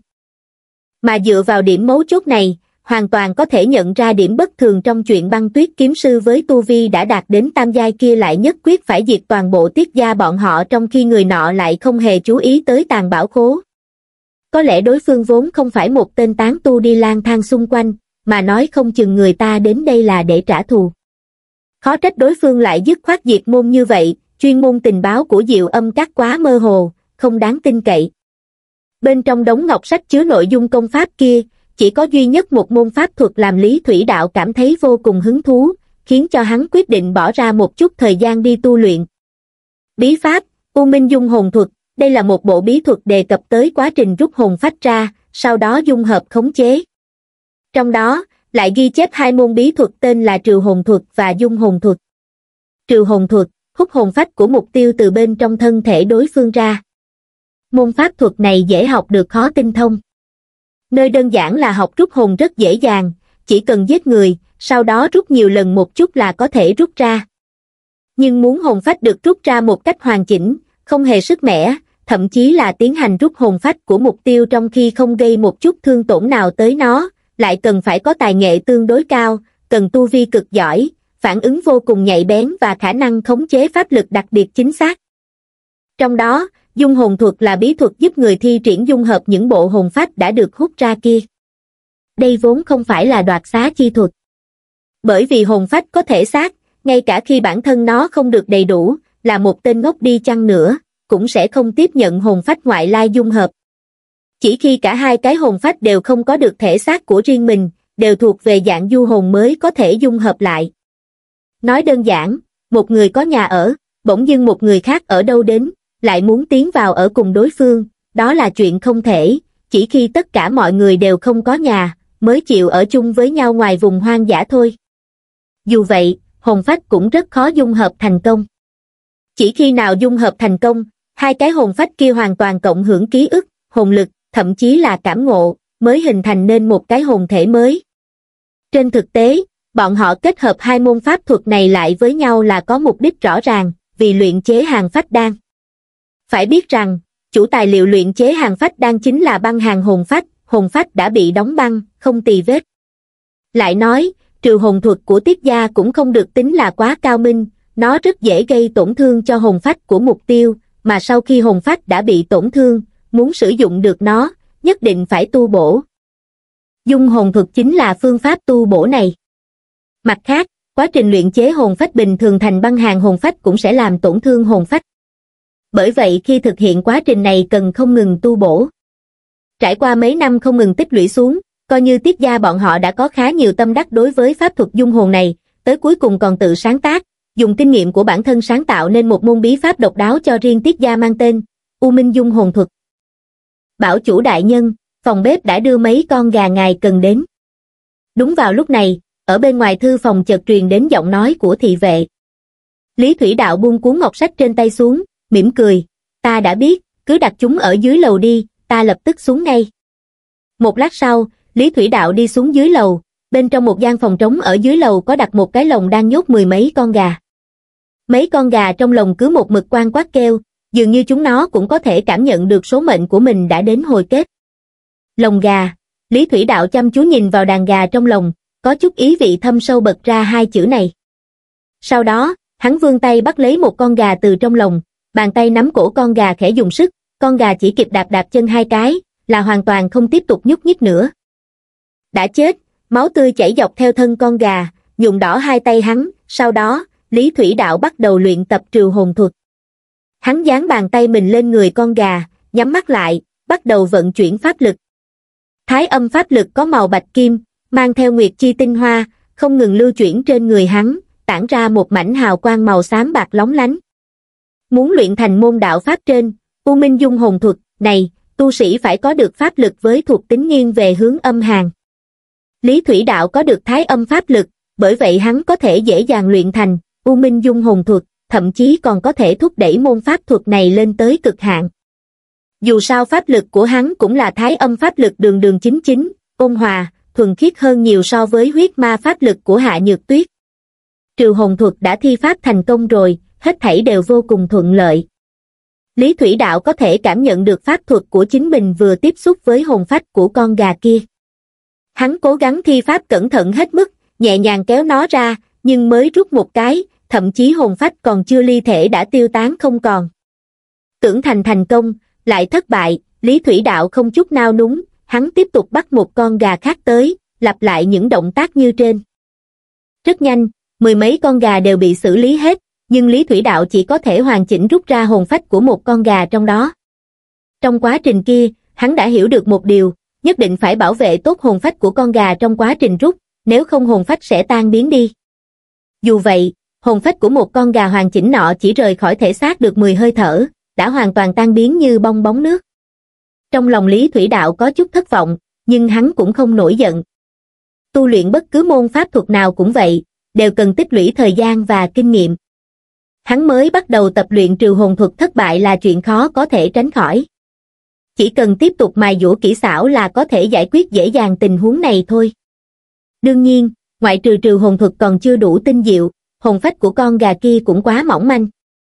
Mà dựa vào điểm mấu chốt này, hoàn toàn có thể nhận ra điểm bất thường trong chuyện băng tuyết kiếm sư với tu vi đã đạt đến tam giai kia lại nhất quyết phải diệt toàn bộ Tiết gia bọn họ trong khi người nọ lại không hề chú ý tới tàng bảo khố. Có lẽ đối phương vốn không phải một tên tán tu đi lang thang xung quanh, mà nói không chừng người ta đến đây là để trả thù. Khó trách đối phương lại dứt khoát diệt môn như vậy, chuyên môn tình báo của Diệu Âm Các quá mơ hồ, không đáng tin cậy. Bên trong đống ngọc sách chứa nội dung công pháp kia, chỉ có duy nhất một môn pháp thuật làm Lý Thủy Đạo cảm thấy vô cùng hứng thú, khiến cho hắn quyết định bỏ ra một chút thời gian đi tu luyện. Bí pháp, U Minh Dung Hồn Thuật, đây là một bộ bí thuật đề cập tới quá trình rút hồn phách ra, sau đó dung hợp khống chế. Trong đó, lại ghi chép hai môn bí thuật tên là Trừ Hồn Thuật và Dung Hồn Thuật. Trừ Hồn Thuật, hút hồn phách của mục tiêu từ bên trong thân thể đối phương ra. Môn pháp thuật này dễ học được khó tinh thông. Nơi đơn giản là học rút hồn rất dễ dàng, chỉ cần giết người, sau đó rút nhiều lần một chút là có thể rút ra. Nhưng muốn hồn phách được rút ra một cách hoàn chỉnh, không hề sức mẻ, thậm chí là tiến hành rút hồn phách của mục tiêu trong khi không gây một chút thương tổn nào tới nó, lại cần phải có tài nghệ tương đối cao, cần tu vi cực giỏi, phản ứng vô cùng nhạy bén và khả năng khống chế pháp lực đặc biệt chính xác. Trong đó, dung hồn thuật là bí thuật giúp người thi triển dung hợp những bộ hồn phách đã được hút ra kia. Đây vốn không phải là đoạt xá chi thuật. Bởi vì hồn phách có thể xác, ngay cả khi bản thân nó không được đầy đủ, là một tên ngốc đi chăng nữa, cũng sẽ không tiếp nhận hồn phách ngoại lai dung hợp. Chỉ khi cả hai cái hồn phách đều không có được thể xác của riêng mình, đều thuộc về dạng du hồn mới có thể dung hợp lại. Nói đơn giản, một người có nhà ở, bỗng dưng một người khác ở đâu đến, lại muốn tiến vào ở cùng đối phương, đó là chuyện không thể, chỉ khi tất cả mọi người đều không có nhà, mới chịu ở chung với nhau ngoài vùng hoang dã thôi. Dù vậy, hồn phách cũng rất khó dung hợp thành công. Chỉ khi nào dung hợp thành công, hai cái hồn phách kia hoàn toàn cộng hưởng ký ức, hồn lực, thậm chí là cảm ngộ, mới hình thành nên một cái hồn thể mới. Trên thực tế, bọn họ kết hợp hai môn pháp thuật này lại với nhau là có mục đích rõ ràng, vì luyện chế hàng phách đan. Phải biết rằng, chủ tài liệu luyện chế hàng phách đan chính là băng hàng hồn phách, hồn phách đã bị đóng băng, không tì vết. Lại nói, trừ hồn thuật của Tiết gia cũng không được tính là quá cao minh, nó rất dễ gây tổn thương cho hồn phách của mục tiêu, mà sau khi hồn phách đã bị tổn thương, muốn sử dụng được nó, nhất định phải tu bổ. Dung hồn thuật chính là phương pháp tu bổ này. Mặt khác, quá trình luyện chế hồn phách bình thường thành băng hàng hồn phách cũng sẽ làm tổn thương hồn phách. Bởi vậy khi thực hiện quá trình này cần không ngừng tu bổ. Trải qua mấy năm không ngừng tích lũy xuống, coi như Tiết gia bọn họ đã có khá nhiều tâm đắc đối với pháp thuật dung hồn này, tới cuối cùng còn tự sáng tác, dùng kinh nghiệm của bản thân sáng tạo nên một môn bí pháp độc đáo cho riêng Tiết gia mang tên U Minh Dung Hồn Thuật. Bảo chủ đại nhân, phòng bếp đã đưa mấy con gà ngài cần đến. Đúng vào lúc này, ở bên ngoài thư phòng chợt truyền đến giọng nói của thị vệ. Lý Thủy Đạo buông cuốn ngọc sách trên tay xuống, mỉm cười, ta đã biết, cứ đặt chúng ở dưới lầu đi, ta lập tức xuống ngay. Một lát sau, Lý Thủy Đạo đi xuống dưới lầu, bên trong một gian phòng trống ở dưới lầu có đặt một cái lồng đang nhốt mười mấy con gà. Mấy con gà trong lồng cứ một mực quang quát kêu, dường như chúng nó cũng có thể cảm nhận được số mệnh của mình đã đến hồi kết. Lồng gà, Lý Thủy Đạo chăm chú nhìn vào đàn gà trong lồng, có chút ý vị thâm sâu bật ra hai chữ này. Sau đó, hắn vươn tay bắt lấy một con gà từ trong lồng, bàn tay nắm cổ con gà khẽ dùng sức, con gà chỉ kịp đạp đạp chân hai cái, là hoàn toàn không tiếp tục nhúc nhích nữa. Đã chết, máu tươi chảy dọc theo thân con gà, nhuộm đỏ hai tay hắn, sau đó, Lý Thủy Đạo bắt đầu luyện tập trừ hồn thuật. Hắn dán bàn tay mình lên người con gà, nhắm mắt lại, bắt đầu vận chuyển pháp lực. Thái âm pháp lực có màu bạch kim, mang theo nguyệt chi tinh hoa, không ngừng lưu chuyển trên người hắn, tản ra một mảnh hào quang màu xám bạc lóng lánh. Muốn luyện thành môn đạo pháp trên, U Minh Dung Hồn Thuật, này, tu sĩ phải có được pháp lực với thuộc tính nghiêng về hướng âm hàn. Lý Thủy Đạo có được thái âm pháp lực, bởi vậy hắn có thể dễ dàng luyện thành U Minh Dung hồn thuật, thậm chí còn có thể thúc đẩy môn pháp thuật này lên tới cực hạn. Dù sao pháp lực của hắn cũng là thái âm pháp lực đường đường chính chính, ôn hòa, thuần khiết hơn nhiều so với huyết ma pháp lực của Hạ Nhược Tuyết. Trừ hồn thuật đã thi pháp thành công rồi, hết thảy đều vô cùng thuận lợi. Lý Thủy Đạo có thể cảm nhận được pháp thuật của chính mình vừa tiếp xúc với hồn phách của con gà kia. Hắn cố gắng thi pháp cẩn thận hết mức, nhẹ nhàng kéo nó ra, nhưng mới rút một cái, thậm chí hồn phách còn chưa ly thể đã tiêu tán không còn. Tưởng thành thành công, lại thất bại, Lý Thủy Đạo không chút nao núng, hắn tiếp tục bắt một con gà khác tới, lặp lại những động tác như trên. Rất nhanh, mười mấy con gà đều bị xử lý hết, nhưng Lý Thủy Đạo chỉ có thể hoàn chỉnh rút ra hồn phách của một con gà trong đó. Trong quá trình kia, hắn đã hiểu được một điều, nhất định phải bảo vệ tốt hồn phách của con gà trong quá trình rút, nếu không hồn phách sẽ tan biến đi. Dù vậy, hồn phách của một con gà hoàn chỉnh nọ chỉ rời khỏi thể xác được mười hơi thở, đã hoàn toàn tan biến như bong bóng nước. Trong lòng Lý Thủy Đạo có chút thất vọng, nhưng hắn cũng không nổi giận. Tu luyện bất cứ môn pháp thuật nào cũng vậy, đều cần tích lũy thời gian và kinh nghiệm. Hắn mới bắt đầu tập luyện trừ hồn thuật thất bại là chuyện khó có thể tránh khỏi. Chỉ cần tiếp tục mài dũa kỹ xảo là có thể giải quyết dễ dàng tình huống này thôi. Đương nhiên, ngoại trừ trừ hồn thuật còn chưa đủ tinh diệu, hồn phách của con gà kia cũng quá mỏng manh.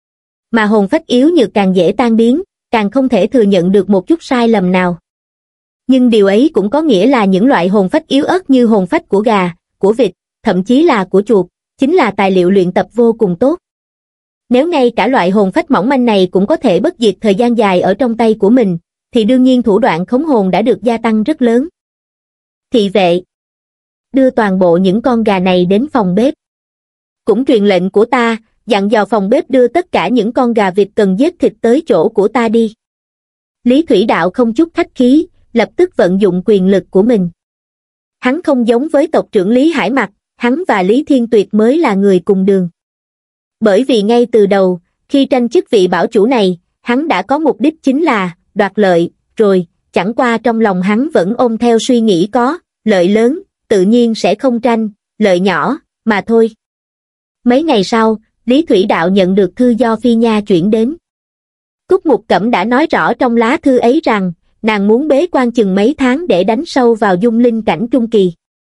Mà hồn phách yếu nhược càng dễ tan biến, càng không thể thừa nhận được một chút sai lầm nào. Nhưng điều ấy cũng có nghĩa là những loại hồn phách yếu ớt như hồn phách của gà, của vịt, thậm chí là của chuột, chính là tài liệu luyện tập vô cùng tốt. Nếu ngay cả loại hồn phách mỏng manh này cũng có thể bất diệt thời gian dài ở trong tay của mình, thì đương nhiên thủ đoạn khống hồn đã được gia tăng rất lớn. Thị vệ, đưa toàn bộ những con gà này đến phòng bếp. Cũng truyền lệnh của ta, dặn dò phòng bếp đưa tất cả những con gà vịt cần giết thịt tới chỗ của ta đi. Lý Thủy Đạo không chút khách khí, lập tức vận dụng quyền lực của mình. Hắn không giống với tộc trưởng Lý Hải Mặc, hắn và Lý Thiên Tuyệt mới là người cùng đường. Bởi vì ngay từ đầu, khi tranh chức vị bảo chủ này, hắn đã có mục đích chính là đoạt lợi, rồi, chẳng qua trong lòng hắn vẫn ôm theo suy nghĩ có lợi lớn, tự nhiên sẽ không tranh, lợi nhỏ, mà thôi. Mấy ngày sau, Lý Thủy Đạo nhận được thư do Phi Nha chuyển đến. Cúc Mục Cẩm đã nói rõ trong lá thư ấy rằng, nàng muốn bế quan chừng mấy tháng để đánh sâu vào dung linh cảnh trung kỳ.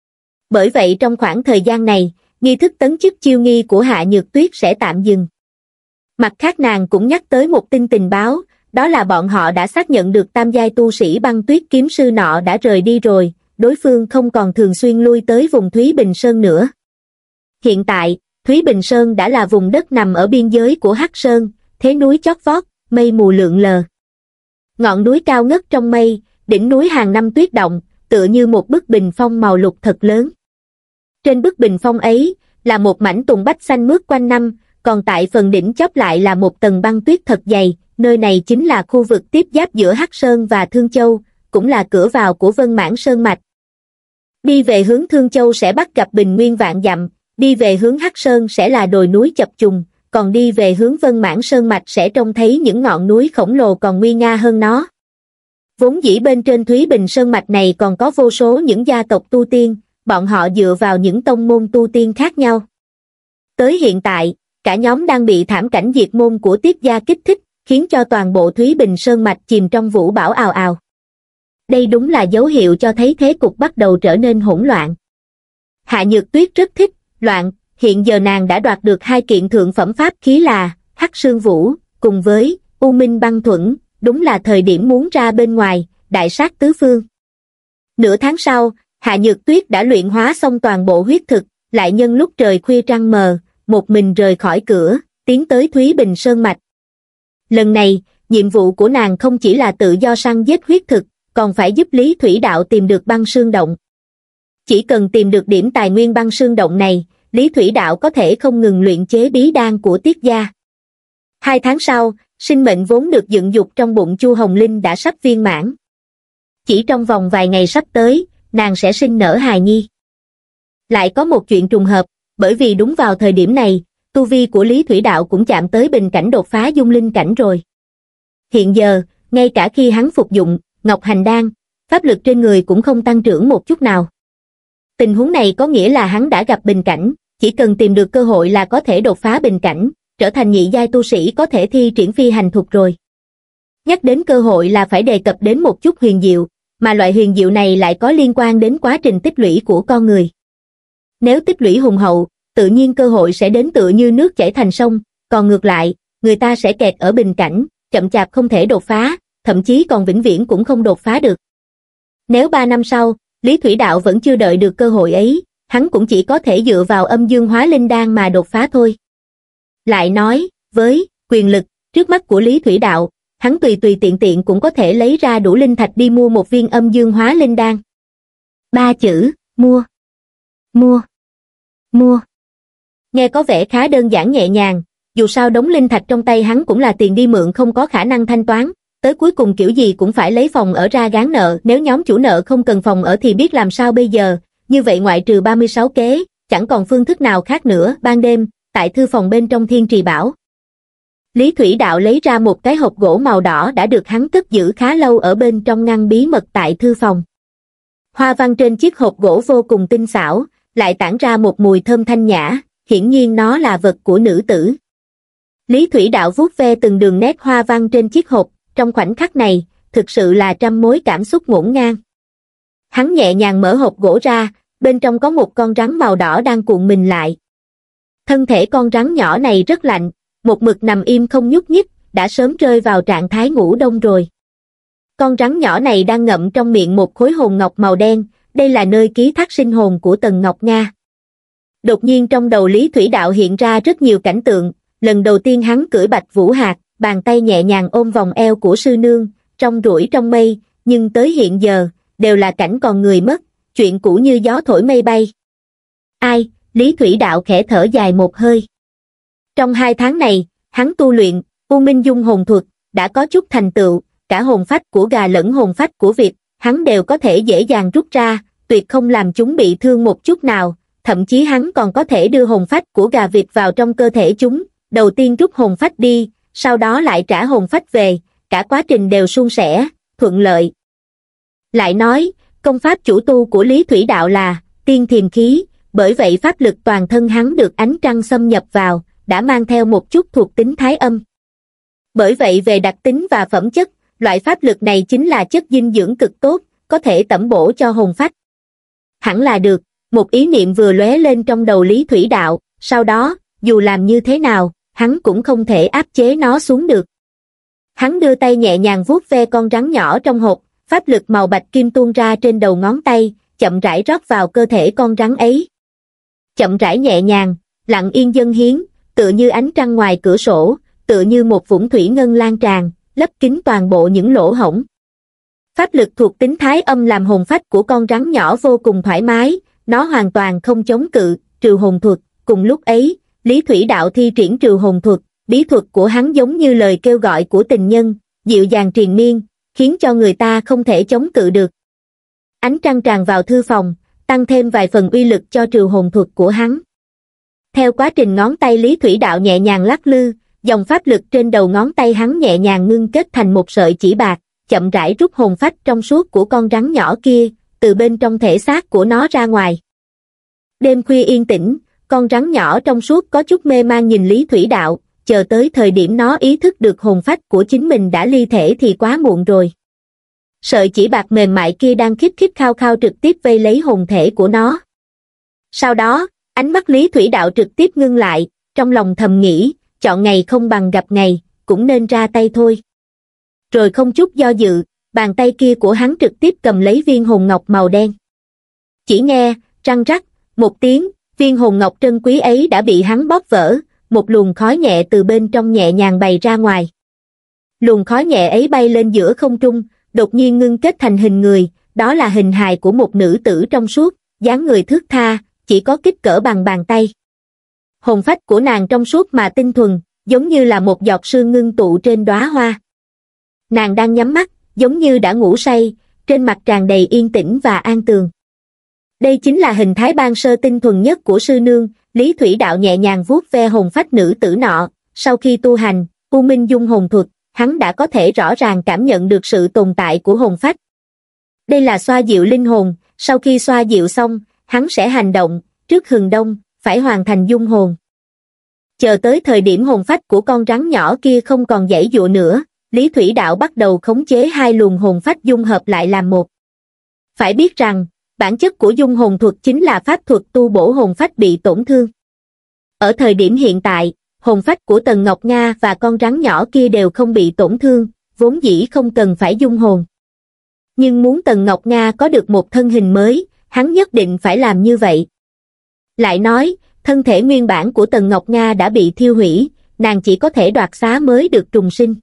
Bởi vậy trong khoảng thời gian này, nghi thức tấn chức chiêu nghi của Hạ Nhược Tuyết sẽ tạm dừng. Mặt khác nàng cũng nhắc tới một tin tình báo, đó là bọn họ đã xác nhận được tam giai tu sĩ Băng Tuyết kiếm sư nọ đã rời đi rồi, đối phương không còn thường xuyên lui tới vùng Thúy Bình Sơn nữa. Hiện tại, Thúy Bình Sơn đã là vùng đất nằm ở biên giới của Hắc Sơn, thế núi chót vót, mây mù lượn lờ. Ngọn núi cao ngất trong mây, đỉnh núi hàng năm tuyết động, tựa như một bức bình phong màu lục thật lớn. Trên bức bình phong ấy, là một mảnh tùng bách xanh mướt quanh năm, còn tại phần đỉnh chóp lại là một tầng băng tuyết thật dày, nơi này chính là khu vực tiếp giáp giữa Hắc Sơn và Thương Châu, cũng là cửa vào của Vân Mãn Sơn Mạch. Đi về hướng Thương Châu sẽ bắt gặp bình nguyên vạn dặm, đi về hướng Hắc Sơn sẽ là đồi núi chập trùng, còn đi về hướng Vân Mãn Sơn Mạch sẽ trông thấy những ngọn núi khổng lồ còn nguy nga hơn nó. Vốn dĩ bên trên Thúy Bình Sơn Mạch này còn có vô số những gia tộc tu tiên, bọn họ dựa vào những tông môn tu tiên khác nhau. Tới hiện tại, cả nhóm đang bị thảm cảnh diệt môn của Tiết gia kích thích, khiến cho toàn bộ Thúy Bình Sơn Mạch chìm trong vũ bão ào ào. Đây đúng là dấu hiệu cho thấy thế cục bắt đầu trở nên hỗn loạn. Hạ Nhược Tuyết rất thích loạn, hiện giờ nàng đã đoạt được hai kiện thượng phẩm pháp khí là Hắc Sương Vũ, cùng với U Minh Băng Thuẫn, đúng là thời điểm muốn ra bên ngoài, đại sát tứ phương. Nửa tháng sau, Hạ Nhược Tuyết đã luyện hóa xong toàn bộ huyết thực, lại nhân lúc trời khuya trăng mờ, một mình rời khỏi cửa, tiến tới Thúy Bình Sơn Mạch. Lần này, nhiệm vụ của nàng không chỉ là tự do săn giết huyết thực, còn phải giúp Lý Thủy Đạo tìm được băng sương động. Chỉ cần tìm được điểm tài nguyên băng sương động này, Lý Thủy Đạo có thể không ngừng luyện chế bí đan của Tiết gia. Hai tháng sau, sinh mệnh vốn được dựng dục trong bụng Chu Hồng Linh đã sắp viên mãn. Chỉ trong vòng vài ngày sắp tới, nàng sẽ sinh nở hài nhi. Lại có một chuyện trùng hợp, bởi vì đúng vào thời điểm này, tu vi của Lý Thủy Đạo cũng chạm tới bình cảnh đột phá dung linh cảnh rồi. Hiện giờ, ngay cả khi hắn phục dụng Ngọc Hành Đan, pháp lực trên người cũng không tăng trưởng một chút nào. Tình huống này có nghĩa là hắn đã gặp bình cảnh, chỉ cần tìm được cơ hội là có thể đột phá bình cảnh, trở thành nhị giai tu sĩ có thể thi triển phi hành thuật rồi. Nhắc đến cơ hội là phải đề cập đến một chút huyền diệu, mà loại huyền diệu này lại có liên quan đến quá trình tích lũy của con người. Nếu tích lũy hùng hậu, tự nhiên cơ hội sẽ đến tựa như nước chảy thành sông, còn ngược lại, người ta sẽ kẹt ở bình cảnh, chậm chạp không thể đột phá, thậm chí còn vĩnh viễn cũng không đột phá được. Nếu ba năm sau, Lý Thủy Đạo vẫn chưa đợi được cơ hội ấy, hắn cũng chỉ có thể dựa vào âm dương hóa linh đan mà đột phá thôi. Lại nói, với quyền lực trước mắt của Lý Thủy Đạo, hắn tùy tùy tiện tiện cũng có thể lấy ra đủ linh thạch đi mua một viên âm dương hóa linh đan. Ba chữ, mua, mua, mua. Nghe có vẻ khá đơn giản nhẹ nhàng, dù sao đống linh thạch trong tay hắn cũng là tiền đi mượn không có khả năng thanh toán, tới cuối cùng kiểu gì cũng phải lấy phòng ở ra gán nợ, nếu nhóm chủ nợ không cần phòng ở thì biết làm sao bây giờ, như vậy ngoại trừ ba mươi sáu kế, chẳng còn phương thức nào khác nữa. Ban đêm, tại thư phòng bên trong Thiên Trì Bảo, Lý Thủy Đạo lấy ra một cái hộp gỗ màu đỏ đã được hắn cất giữ khá lâu ở bên trong ngăn bí mật tại thư phòng. Hoa văn trên chiếc hộp gỗ vô cùng tinh xảo, lại tản ra một mùi thơm thanh nhã, hiển nhiên nó là vật của nữ tử. Lý Thủy Đạo vuốt ve từng đường nét hoa văn trên chiếc hộp, trong khoảnh khắc này, thực sự là trăm mối cảm xúc ngổn ngang. Hắn nhẹ nhàng mở hộp gỗ ra, bên trong có một con rắn màu đỏ đang cuộn mình lại. Thân thể con rắn nhỏ này rất lạnh, một mực nằm im không nhúc nhích, đã sớm rơi vào trạng thái ngủ đông rồi. Con rắn nhỏ này đang ngậm trong miệng một khối hồn ngọc màu đen, đây là nơi ký thác sinh hồn của Tần Ngọc Nga. Đột nhiên trong đầu Lý Thủy Đạo hiện ra rất nhiều cảnh tượng, lần đầu tiên hắn cưỡi Bạch Vũ Hạc, bàn tay nhẹ nhàng ôm vòng eo của sư nương, trong rủi trong mây, nhưng tới hiện giờ, đều là cảnh còn người mất, chuyện cũ như gió thổi mây bay. Ai, Lý Thủy Đạo khẽ thở dài một hơi. Trong hai tháng này, hắn tu luyện, U Minh Dung hồn thuật, đã có chút thành tựu, cả hồn phách của gà lẫn hồn phách của vịt, hắn đều có thể dễ dàng rút ra, tuyệt không làm chúng bị thương một chút nào, thậm chí hắn còn có thể đưa hồn phách của gà vịt vào trong cơ thể chúng, đầu tiên rút hồn phách đi, sau đó lại trả hồn phách về, cả quá trình đều suôn sẻ, thuận lợi. Lại nói, công pháp chủ tu của Lý Thủy Đạo là tiên thiềm khí, bởi vậy pháp lực toàn thân hắn được ánh trăng xâm nhập vào, đã mang theo một chút thuộc tính thái âm. Bởi vậy về đặc tính và phẩm chất, loại pháp lực này chính là chất dinh dưỡng cực tốt, có thể tẩm bổ cho hồn phách. Hẳn là được, một ý niệm vừa lóe lên trong đầu Lý Thủy Đạo, sau đó, dù làm như thế nào, hắn cũng không thể áp chế nó xuống được. Hắn đưa tay nhẹ nhàng vuốt ve con rắn nhỏ trong hộp, pháp lực màu bạch kim tuôn ra trên đầu ngón tay, chậm rãi rót vào cơ thể con rắn ấy. Chậm rãi nhẹ nhàng, lặng yên dâng hiến, tựa như ánh trăng ngoài cửa sổ, tựa như một vũng thủy ngân lan tràn, lấp kín toàn bộ những lỗ hổng. Pháp lực thuộc tính thái âm làm hồn phách của con rắn nhỏ vô cùng thoải mái, nó hoàn toàn không chống cự, trừ hồn thuật. Cùng lúc ấy, Lý Thủy Đạo thi triển trừ hồn thuật, bí thuật của hắn giống như lời kêu gọi của tình nhân, dịu dàng triền miên, khiến cho người ta không thể chống cự được. Ánh trăng tràn vào thư phòng, tăng thêm vài phần uy lực cho trừ hồn thuật của hắn. Theo quá trình ngón tay Lý Thủy Đạo nhẹ nhàng lắc lư, dòng pháp lực trên đầu ngón tay hắn nhẹ nhàng ngưng kết thành một sợi chỉ bạc, chậm rãi rút hồn phách trong suốt của con rắn nhỏ kia, từ bên trong thể xác của nó ra ngoài. Đêm khuya yên tĩnh, con rắn nhỏ trong suốt có chút mê man nhìn Lý Thủy Đạo, chờ tới thời điểm nó ý thức được hồn phách của chính mình đã ly thể thì quá muộn rồi. Sợi chỉ bạc mềm mại kia đang khít khít khao khao trực tiếp vây lấy hồn thể của nó. Sau đó, ánh mắt Lý Thủy Đạo trực tiếp ngưng lại, trong lòng thầm nghĩ, chọn ngày không bằng gặp ngày, cũng nên ra tay thôi. Rồi không chút do dự, bàn tay kia của hắn trực tiếp cầm lấy viên hồn ngọc màu đen. Chỉ nghe, răng rắc, một tiếng, viên hồn ngọc trân quý ấy đã bị hắn bóp vỡ, một luồng khói nhẹ từ bên trong nhẹ nhàng bày ra ngoài. Luồng khói nhẹ ấy bay lên giữa không trung, đột nhiên ngưng kết thành hình người, đó là hình hài của một nữ tử trong suốt, dáng người thướt tha, chỉ có kích cỡ bằng bàn tay. Hồn phách của nàng trong suốt mà tinh thuần, giống như là một giọt sương ngưng tụ trên đóa hoa. Nàng đang nhắm mắt, giống như đã ngủ say, trên mặt tràn đầy yên tĩnh và an tường. Đây chính là hình thái ban sơ tinh thuần nhất của sư nương. Lý Thủy Đạo nhẹ nhàng vuốt ve hồn phách nữ tử nọ, sau khi tu hành, U Minh Dung hồn thuật, hắn đã có thể rõ ràng cảm nhận được sự tồn tại của hồn phách. Đây là xoa dịu linh hồn, sau khi xoa dịu xong, hắn sẽ hành động, trước hừng đông, phải hoàn thành dung hồn. Chờ tới thời điểm hồn phách của con rắn nhỏ kia không còn giãy giụa nữa, Lý Thủy Đạo bắt đầu khống chế hai luồng hồn phách dung hợp lại làm một. Phải biết rằng, bản chất của dung hồn thuật chính là pháp thuật tu bổ hồn phách bị tổn thương. Ở thời điểm hiện tại, hồn phách của Tần Ngọc Nga và con rắn nhỏ kia đều không bị tổn thương, vốn dĩ không cần phải dung hồn. Nhưng muốn Tần Ngọc Nga có được một thân hình mới, hắn nhất định phải làm như vậy. Lại nói, thân thể nguyên bản của Tần Ngọc Nga đã bị thiêu hủy, nàng chỉ có thể đoạt xá mới được trùng sinh.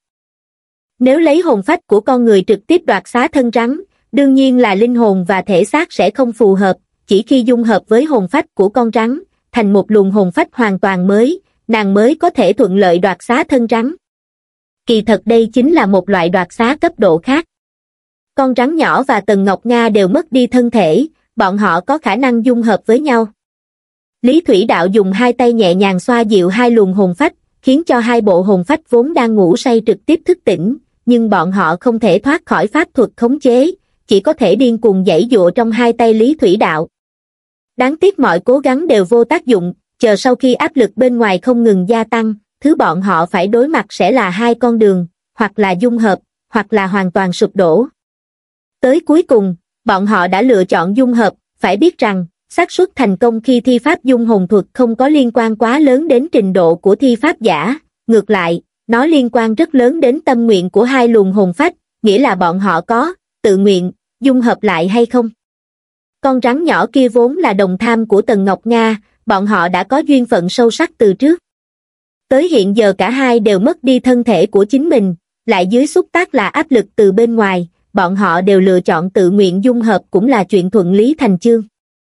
Nếu lấy hồn phách của con người trực tiếp đoạt xá thân rắn, đương nhiên là linh hồn và thể xác sẽ không phù hợp, chỉ khi dung hợp với hồn phách của con rắn, thành một luồng hồn phách hoàn toàn mới, nàng mới có thể thuận lợi đoạt xá thân rắn. Kỳ thật đây chính là một loại đoạt xá cấp độ khác. Con rắn nhỏ và Tần Ngọc Nga đều mất đi thân thể, bọn họ có khả năng dung hợp với nhau. Lý Thủy Đạo dùng hai tay nhẹ nhàng xoa dịu hai luồng hồn phách, khiến cho hai bộ hồn phách vốn đang ngủ say trực tiếp thức tỉnh, nhưng bọn họ không thể thoát khỏi pháp thuật khống chế, chỉ có thể điên cuồng giãy giụa trong hai tay Lý Thủy Đạo. Đáng tiếc mọi cố gắng đều vô tác dụng, chờ sau khi áp lực bên ngoài không ngừng gia tăng, thứ bọn họ phải đối mặt sẽ là hai con đường, hoặc là dung hợp, hoặc là hoàn toàn sụp đổ. Tới cuối cùng, bọn họ đã lựa chọn dung hợp, phải biết rằng, xác suất thành công khi thi pháp dung hồn thuật không có liên quan quá lớn đến trình độ của thi pháp giả, ngược lại, nó liên quan rất lớn đến tâm nguyện của hai luồng hồn phách, nghĩa là bọn họ có, tự nguyện, dung hợp lại hay không. Con rắn nhỏ kia vốn là đồng tham của Tần Ngọc Nga, bọn họ đã có duyên phận sâu sắc từ trước. Tới hiện giờ cả hai đều mất đi thân thể của chính mình, lại dưới xúc tác là áp lực từ bên ngoài, bọn họ đều lựa chọn tự nguyện dung hợp cũng là chuyện thuận lý thành chương.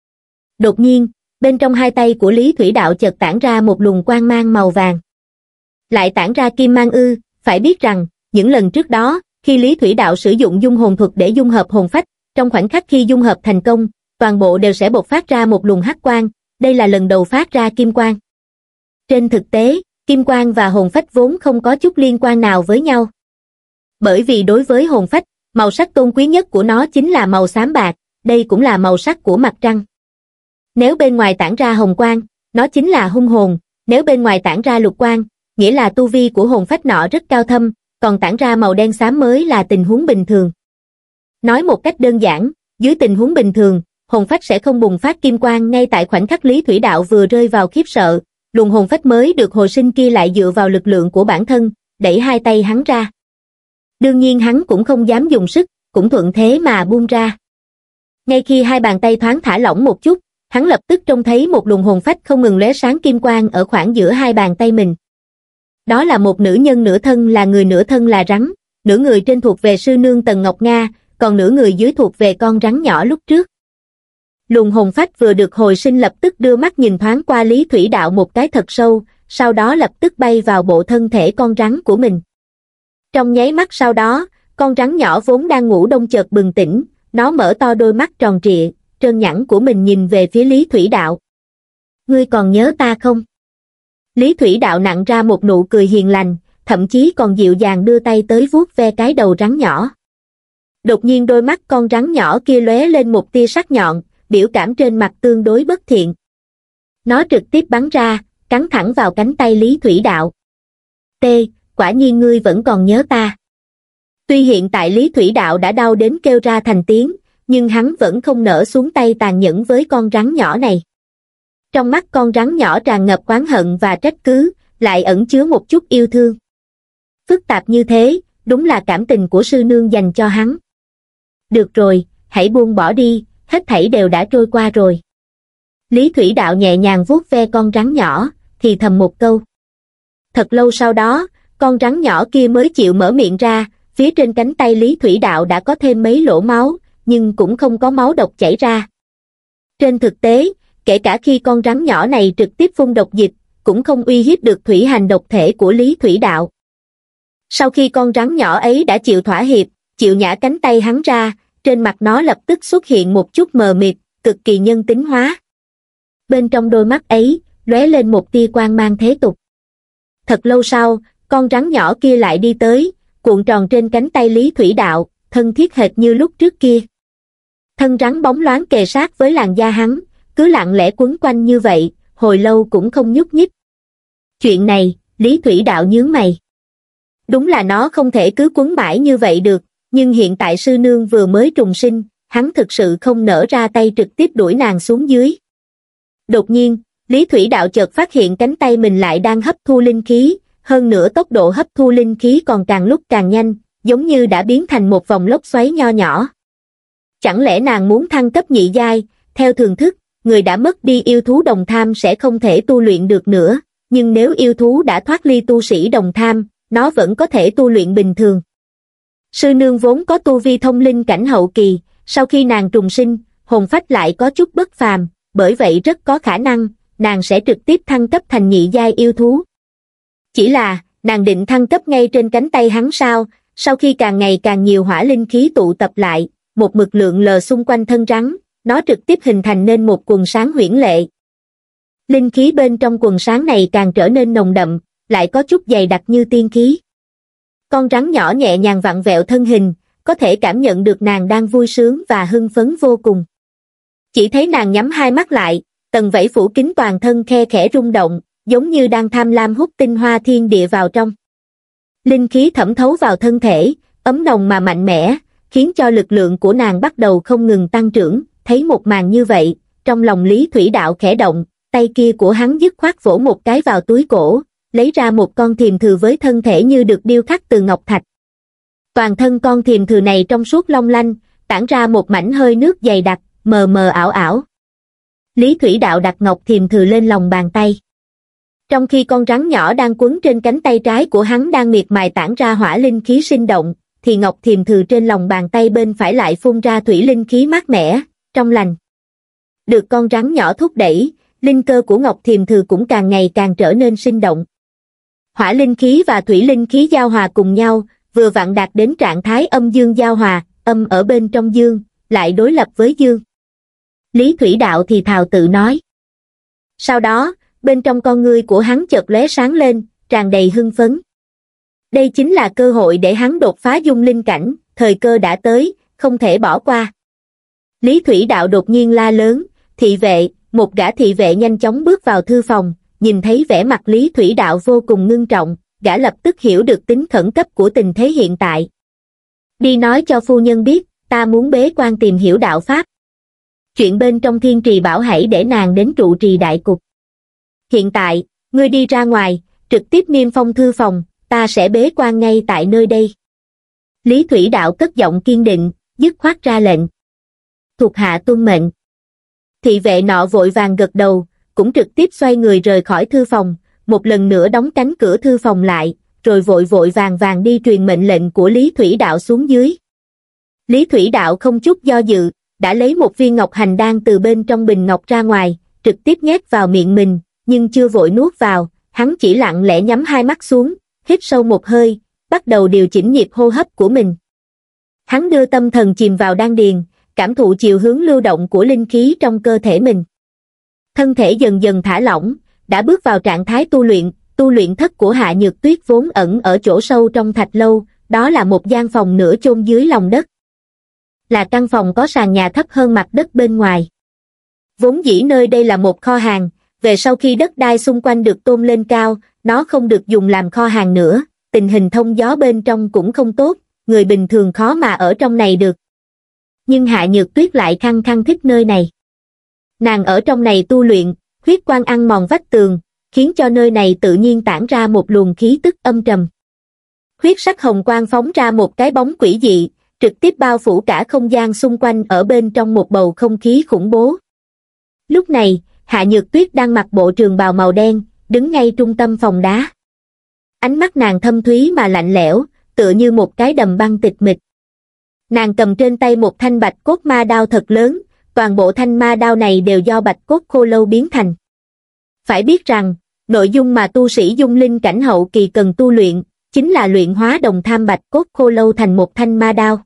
Đột nhiên, bên trong hai tay của Lý Thủy Đạo chợt tản ra một luồng quang mang màu vàng. Lại tản ra kim mang ư, phải biết rằng, những lần trước đó, khi Lý Thủy Đạo sử dụng dung hồn thuật để dung hợp hồn phách, trong khoảnh khắc khi dung hợp thành công, toàn bộ đều sẽ bộc phát ra một luồng hắc quang, đây là lần đầu phát ra kim quang. Trên thực tế, kim quang và hồn phách vốn không có chút liên quan nào với nhau. Bởi vì đối với hồn phách, màu sắc tôn quý nhất của nó chính là màu xám bạc, đây cũng là màu sắc của mặt trăng. Nếu bên ngoài tản ra hồng quang, nó chính là hung hồn, nếu bên ngoài tản ra lục quang, nghĩa là tu vi của hồn phách nọ rất cao thâm, còn tản ra màu đen xám mới là tình huống bình thường. Nói một cách đơn giản, dưới tình huống bình thường, hồn phách sẽ không bùng phát kim quang ngay tại khoảnh khắc Lý Thủy Đạo vừa rơi vào khiếp sợ, luồng hồn phách mới được hồi sinh kia lại dựa vào lực lượng của bản thân, đẩy hai tay hắn ra. Đương nhiên hắn cũng không dám dùng sức, cũng thuận thế mà buông ra. Ngay khi hai bàn tay thoáng thả lỏng một chút, hắn lập tức trông thấy một luồng hồn phách không ngừng lóe sáng kim quang ở khoảng giữa hai bàn tay mình. Đó là một nữ nhân nửa thân là người nửa thân là rắn, nửa người trên thuộc về sư nương Tần Ngọc Nga, còn nửa người dưới thuộc về con rắn nhỏ lúc trước. Luồng hồn phách vừa được hồi sinh lập tức đưa mắt nhìn thoáng qua Lý Thủy Đạo một cái thật sâu, sau đó lập tức bay vào bộ thân thể con rắn của mình. Trong nháy mắt sau đó, con rắn nhỏ vốn đang ngủ đông chợt bừng tỉnh, nó mở to đôi mắt tròn trịa, trơn nhẵn của mình nhìn về phía Lý Thủy Đạo. Ngươi còn nhớ ta không? Lý Thủy Đạo nặn ra một nụ cười hiền lành, thậm chí còn dịu dàng đưa tay tới vuốt ve cái đầu rắn nhỏ. Đột nhiên đôi mắt con rắn nhỏ kia lóe lên một tia sắc nhọn, biểu cảm trên mặt tương đối bất thiện. Nó trực tiếp bắn ra, cắn thẳng vào cánh tay Lý Thủy Đạo. T, quả nhiên ngươi vẫn còn nhớ ta. Tuy hiện tại Lý Thủy Đạo đã đau đến kêu ra thành tiếng, nhưng hắn vẫn không nỡ xuống tay tàn nhẫn với con rắn nhỏ này. Trong mắt con rắn nhỏ tràn ngập oán hận và trách cứ, lại ẩn chứa một chút yêu thương. Phức tạp như thế, đúng là cảm tình của sư nương dành cho hắn. Được rồi, hãy buông bỏ đi, hết thảy đều đã trôi qua rồi. Lý Thủy Đạo nhẹ nhàng vuốt ve con rắn nhỏ, thì thầm một câu. Thật lâu sau đó, con rắn nhỏ kia mới chịu mở miệng ra, phía trên cánh tay Lý Thủy Đạo đã có thêm mấy lỗ máu, nhưng cũng không có máu độc chảy ra. Trên thực tế, kể cả khi con rắn nhỏ này trực tiếp phun độc dịch, cũng không uy hiếp được thủy hành độc thể của Lý Thủy Đạo. Sau khi con rắn nhỏ ấy đã chịu thỏa hiệp, chịu nhả cánh tay hắn ra, trên mặt nó lập tức xuất hiện một chút mờ mịt, cực kỳ nhân tính hóa. Bên trong đôi mắt ấy, lóe lên một tia quang mang thế tục. Thật lâu sau, con rắn nhỏ kia lại đi tới, cuộn tròn trên cánh tay Lý Thủy Đạo, thân thiết hệt như lúc trước kia. Thân rắn bóng loáng kề sát với làn da hắn, cứ lặng lẽ quấn quanh như vậy, hồi lâu cũng không nhúc nhích. Chuyện này, Lý Thủy Đạo nhướng mày. Đúng là nó không thể cứ quấn mãi như vậy được, nhưng hiện tại sư nương vừa mới trùng sinh, hắn thực sự không nỡ ra tay trực tiếp đuổi nàng xuống dưới. Đột nhiên, Lý Thủy Đạo chợt phát hiện cánh tay mình lại đang hấp thu linh khí, hơn nữa tốc độ hấp thu linh khí còn càng lúc càng nhanh, giống như đã biến thành một vòng lốc xoáy nho nhỏ. Chẳng lẽ nàng muốn thăng cấp nhị giai? Theo thường thức, người đã mất đi yêu thú đồng tham sẽ không thể tu luyện được nữa, nhưng nếu yêu thú đã thoát ly tu sĩ đồng tham, nó vẫn có thể tu luyện bình thường. Sư nương vốn có tu vi thông linh cảnh hậu kỳ, sau khi nàng trùng sinh, hồn phách lại có chút bất phàm, bởi vậy rất có khả năng, nàng sẽ trực tiếp thăng cấp thành nhị giai yêu thú. Chỉ là, nàng định thăng cấp ngay trên cánh tay hắn sao? Sau khi càng ngày càng nhiều hỏa linh khí tụ tập lại, một mực lượng lờ xung quanh thân rắn, nó trực tiếp hình thành nên một quần sáng huyễn lệ. Linh khí bên trong quần sáng này càng trở nên nồng đậm, lại có chút dày đặc như tiên khí. Con rắn nhỏ nhẹ nhàng vặn vẹo thân hình, có thể cảm nhận được nàng đang vui sướng và hưng phấn vô cùng. Chỉ thấy nàng nhắm hai mắt lại, tầng vảy phủ kín toàn thân khe khẽ rung động, giống như đang tham lam hút tinh hoa thiên địa vào trong. Linh khí thẩm thấu vào thân thể, ấm nồng mà mạnh mẽ, khiến cho lực lượng của nàng bắt đầu không ngừng tăng trưởng. Thấy một màn như vậy, trong lòng Lý Thủy Đạo khẽ động, tay kia của hắn dứt khoát vỗ một cái vào túi cổ, lấy ra một con thiềm thừ với thân thể như được điêu khắc từ ngọc thạch. Toàn thân con thiềm thừ này trong suốt long lanh, tản ra một mảnh hơi nước dày đặc, mờ mờ ảo ảo. Lý Thủy Đạo đặt ngọc thiềm thừ lên lòng bàn tay. Trong khi con rắn nhỏ đang quấn trên cánh tay trái của hắn đang miệt mài tản ra hỏa linh khí sinh động, thì ngọc thiềm thừ trên lòng bàn tay bên phải lại phun ra thủy linh khí mát mẻ, trong lành. Được con rắn nhỏ thúc đẩy, linh cơ của ngọc thiềm thừ cũng càng ngày càng trở nên sinh động. Hỏa linh khí và thủy linh khí giao hòa cùng nhau, vừa vặn đạt đến trạng thái âm dương giao hòa, âm ở bên trong dương, lại đối lập với dương. Lý Thủy Đạo thì thào tự nói. Sau đó, bên trong con ngươi của hắn chợt lóe sáng lên, tràn đầy hưng phấn. Đây chính là cơ hội để hắn đột phá dung linh cảnh, thời cơ đã tới, không thể bỏ qua. Lý Thủy Đạo đột nhiên la lớn, thị vệ, một gã thị vệ nhanh chóng bước vào thư phòng, nhìn thấy vẻ mặt Lý Thủy Đạo vô cùng ngưng trọng, gã lập tức hiểu được tính khẩn cấp của tình thế hiện tại. Đi nói cho phu nhân biết, ta muốn bế quan tìm hiểu đạo pháp. Chuyện bên trong thiên trì bảo hãy để nàng đến trụ trì đại cục. Hiện tại, ngươi đi ra ngoài, trực tiếp niêm phong thư phòng, ta sẽ bế quan ngay tại nơi đây. Lý Thủy Đạo cất giọng kiên định, dứt khoát ra lệnh. Thuộc hạ tuân mệnh. Thị vệ nọ vội vàng gật đầu, cũng trực tiếp xoay người rời khỏi thư phòng, một lần nữa đóng cánh cửa thư phòng lại, rồi vội vội vàng vàng đi truyền mệnh lệnh của Lý Thủy Đạo xuống dưới. Lý Thủy Đạo không chút do dự, đã lấy một viên ngọc hành đan từ bên trong bình ngọc ra ngoài, trực tiếp nhét vào miệng mình, nhưng chưa vội nuốt vào, hắn chỉ lặng lẽ nhắm hai mắt xuống, hít sâu một hơi, bắt đầu điều chỉnh nhịp hô hấp của mình. Hắn đưa tâm thần chìm vào đan điền, cảm thụ chiều hướng lưu động của linh khí trong cơ thể mình. Thân thể dần dần thả lỏng, đã bước vào trạng thái tu luyện, tu luyện thất của Hạ Nhược Tuyết vốn ẩn ở chỗ sâu trong thạch lâu, đó là một gian phòng nửa chôn dưới lòng đất. Là căn phòng có sàn nhà thấp hơn mặt đất bên ngoài. Vốn dĩ nơi đây là một kho hàng, về sau khi đất đai xung quanh được tôn lên cao, nó không được dùng làm kho hàng nữa, tình hình thông gió bên trong cũng không tốt, người bình thường khó mà ở trong này được. Nhưng Hạ Nhược Tuyết lại khăng khăng thích nơi này. Nàng ở trong này tu luyện, huyết quang ăn mòn vách tường, khiến cho nơi này tự nhiên tản ra một luồng khí tức âm trầm. Huyết sắc hồng quang phóng ra một cái bóng quỷ dị, trực tiếp bao phủ cả không gian xung quanh ở bên trong một bầu không khí khủng bố. Lúc này, Hạ Nhược Tuyết đang mặc bộ trường bào màu đen, đứng ngay trung tâm phòng đá. Ánh mắt nàng thâm thúy mà lạnh lẽo, tựa như một cái đầm băng tịch mịch. Nàng cầm trên tay một thanh bạch cốt ma đao thật lớn, toàn bộ thanh ma đao này đều do bạch cốt khô lâu biến thành. Phải biết rằng, nội dung mà tu sĩ dung linh cảnh hậu kỳ cần tu luyện, chính là luyện hóa đồng tham bạch cốt khô lâu thành một thanh ma đao.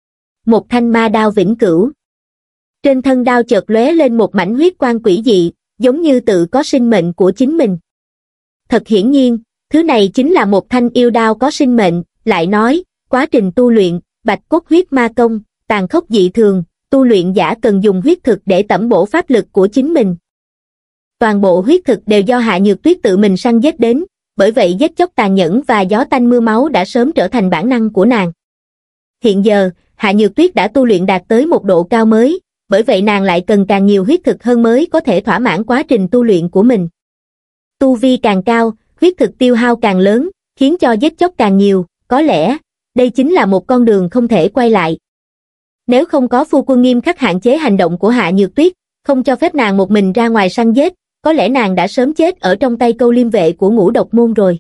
Một thanh ma đao vĩnh cửu. Trên thân đao chợt lóe lên một mảnh huyết quang quỷ dị, giống như tự có sinh mệnh của chính mình. Thật hiển nhiên, thứ này chính là một thanh yêu đao có sinh mệnh, lại nói, quá trình tu luyện, bạch cốt huyết ma công, tàn khốc dị thường, tu luyện giả cần dùng huyết thực để tẩm bổ pháp lực của chính mình. Toàn bộ huyết thực đều do Hạ Nhược Tuyết tự mình săn giết đến, bởi vậy giết chóc tàn nhẫn và gió tanh mưa máu đã sớm trở thành bản năng của nàng. Hiện giờ, Hạ Nhược Tuyết đã tu luyện đạt tới một độ cao mới, bởi vậy nàng lại cần càng nhiều huyết thực hơn mới có thể thỏa mãn quá trình tu luyện của mình. Tu vi càng cao, huyết thực tiêu hao càng lớn, khiến cho giết chóc càng nhiều, có lẽ, đây chính là một con đường không thể quay lại. Nếu không có phu quân nghiêm khắc hạn chế hành động của Hạ Nhược Tuyết, không cho phép nàng một mình ra ngoài săn giết, có lẽ nàng đã sớm chết ở trong tay câu liêm vệ của Ngũ Độc Môn rồi.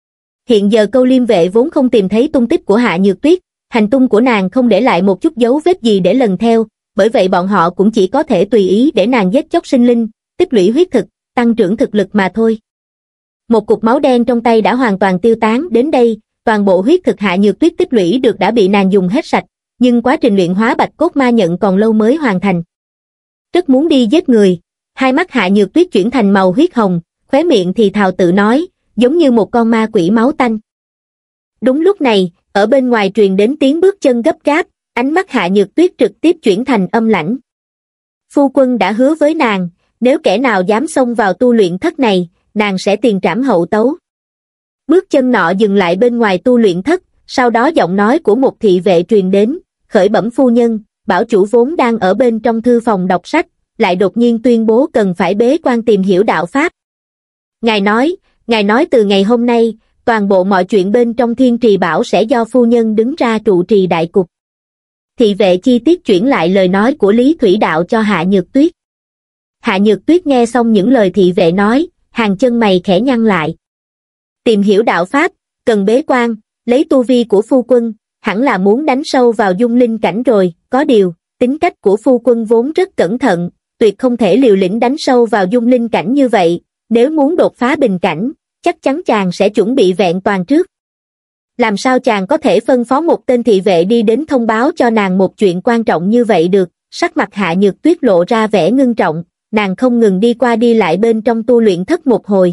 Hiện giờ câu liêm vệ vốn không tìm thấy tung tích của Hạ Nhược Tuyết, hành tung của nàng không để lại một chút dấu vết gì để lần theo, bởi vậy bọn họ cũng chỉ có thể tùy ý để nàng giết chóc sinh linh, tích lũy huyết thực, tăng trưởng thực lực mà thôi. Một cục máu đen trong tay đã hoàn toàn tiêu tán, đến đây, toàn bộ huyết thực Hạ Nhược Tuyết tích lũy được đã bị nàng dùng hết sạch, nhưng quá trình luyện hóa bạch cốt ma nhận còn lâu mới hoàn thành. Rất muốn đi giết người, hai mắt Hạ Nhược Tuyết chuyển thành màu huyết hồng, khóe miệng thì thào tự nói, giống như một con ma quỷ máu tanh. Đúng lúc này, ở bên ngoài truyền đến tiếng bước chân gấp gáp, ánh mắt Hạ Nhược Tuyết trực tiếp chuyển thành âm lãnh. Phu quân đã hứa với nàng, nếu kẻ nào dám xông vào tu luyện thất này, nàng sẽ tiền trảm hậu tấu. Bước chân nọ dừng lại bên ngoài tu luyện thất, sau đó giọng nói của một thị vệ truyền đến, khởi bẩm phu nhân, bảo chủ vốn đang ở bên trong thư phòng đọc sách, lại đột nhiên tuyên bố cần phải bế quan tìm hiểu đạo pháp. Ngài nói, ngài nói từ ngày hôm nay, toàn bộ mọi chuyện bên trong Thiên Trì Bảo sẽ do phu nhân đứng ra trụ trì đại cục. Thị vệ chi tiết chuyển lại lời nói của Lý Thủy Đạo cho Hạ Nhược Tuyết. Hạ Nhược Tuyết nghe xong những lời thị vệ nói, hàng chân mày khẽ nhăn lại. Tìm hiểu đạo pháp, cần bế quan, lấy tu vi của phu quân, hẳn là muốn đánh sâu vào dung linh cảnh rồi, có điều, tính cách của phu quân vốn rất cẩn thận, tuyệt không thể liều lĩnh đánh sâu vào dung linh cảnh như vậy, nếu muốn đột phá bình cảnh, chắc chắn chàng sẽ chuẩn bị vẹn toàn trước. Làm sao chàng có thể phân phó một tên thị vệ đi đến thông báo cho nàng một chuyện quan trọng như vậy được? Sắc mặt Hạ Nhược Tuyết lộ ra vẻ ngưng trọng, nàng không ngừng đi qua đi lại bên trong tu luyện thất một hồi.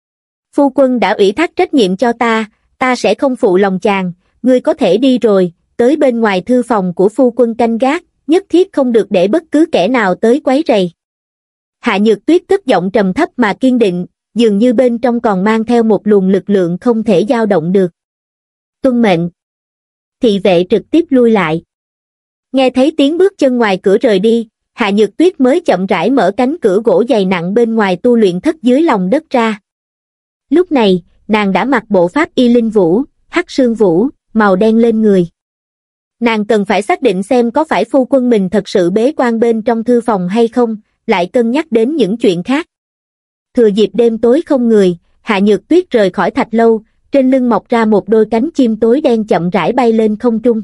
Phu quân đã ủy thác trách nhiệm cho ta, ta sẽ không phụ lòng chàng, ngươi có thể đi rồi, tới bên ngoài thư phòng của phu quân canh gác, nhất thiết không được để bất cứ kẻ nào tới quấy rầy. Hạ Nhược Tuyết cất giọng trầm thấp mà kiên định, dường như bên trong còn mang theo một luồng lực lượng không thể dao động được. Tuân mệnh. Thị vệ trực tiếp lui lại. Nghe thấy tiếng bước chân ngoài cửa rời đi, Hạ Nhược Tuyết mới chậm rãi mở cánh cửa gỗ dày nặng bên ngoài tu luyện thất dưới lòng đất ra. Lúc này, nàng đã mặc bộ pháp y linh vũ, hắc sương vũ, màu đen lên người. Nàng cần phải xác định xem có phải phu quân mình thật sự bế quan bên trong thư phòng hay không, lại cân nhắc đến những chuyện khác. Thừa dịp đêm tối không người, Hạ Nhược Tuyết rời khỏi thạch lâu, trên lưng mọc ra một đôi cánh chim tối đen chậm rãi bay lên không trung.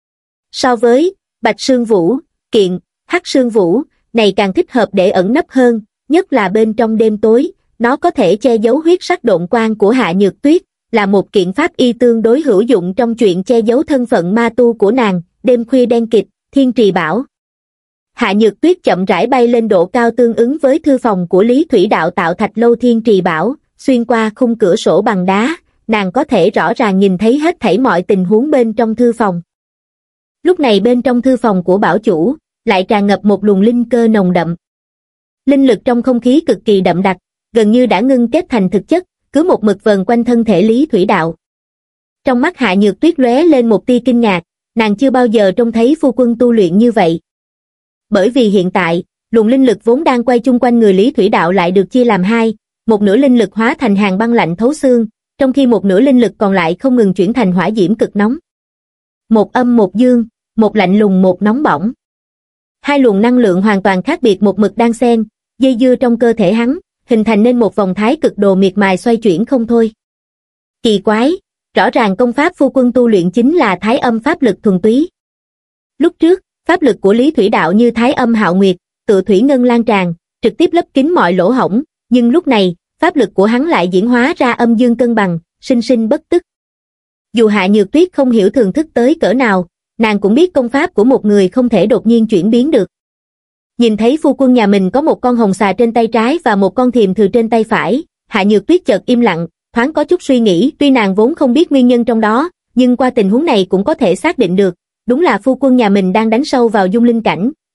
So với bạch sương vũ, kiện, hắc sương vũ, này càng thích hợp để ẩn nấp hơn, nhất là bên trong đêm tối, nó có thể che giấu huyết sắc độn quang của Hạ Nhược Tuyết, là một kiện pháp y tương đối hữu dụng trong chuyện che giấu thân phận ma tu của nàng. Đêm khuya đen kịt, Thiên Trì Bảo. Hạ Nhược Tuyết chậm rãi bay lên độ cao tương ứng với thư phòng của Lý Thủy Đạo tạo thạch lâu Thiên Trì Bảo, xuyên qua khung cửa sổ bằng đá, nàng có thể rõ ràng nhìn thấy hết thảy mọi tình huống bên trong thư phòng. Lúc này bên trong thư phòng của bảo chủ, lại tràn ngập một luồng linh cơ nồng đậm. Linh lực trong không khí cực kỳ đậm đặc, gần như đã ngưng kết thành thực chất, cứ một mực vờn quanh thân thể Lý Thủy Đạo. Trong mắt Hạ Nhược Tuyết lóe lên một tia kinh ngạc, nàng chưa bao giờ trông thấy phu quân tu luyện như vậy. Bởi vì hiện tại, luồng linh lực vốn đang quay chung quanh người Lý Thủy Đạo lại được chia làm hai, một nửa linh lực hóa thành hàn băng lạnh thấu xương, trong khi một nửa linh lực còn lại không ngừng chuyển thành hỏa diễm cực nóng. Một âm một dương, một lạnh lùng một nóng bỏng. Hai luồng năng lượng hoàn toàn khác biệt một mực đang xen, dây dưa trong cơ thể hắn, hình thành nên một vòng thái cực đồ miệt mài xoay chuyển không thôi. Kỳ quái, rõ ràng công pháp phu quân tu luyện chính là thái âm pháp lực thuần túy. Lúc trước, pháp lực của Lý Thủy Đạo như thái âm hạo nguyệt, tựa thủy ngân lan tràn, trực tiếp lấp kín mọi lỗ hổng, nhưng lúc này, pháp lực của hắn lại diễn hóa ra âm dương cân bằng, sinh sinh bất tức. Dù Hạ Nhược Tuyết không hiểu thường thức tới cỡ nào, nàng cũng biết công pháp của một người không thể đột nhiên chuyển biến được. Nhìn thấy phu quân nhà mình có một con hồng xà trên tay trái và một con thiềm thừ trên tay phải, Hạ Nhược Tuyết chợt im lặng, thoáng có chút suy nghĩ, tuy nàng vốn không biết nguyên nhân trong đó, nhưng qua tình huống này cũng có thể xác định được, đúng là phu quân nhà mình đang đánh sâu vào dung linh cảnh,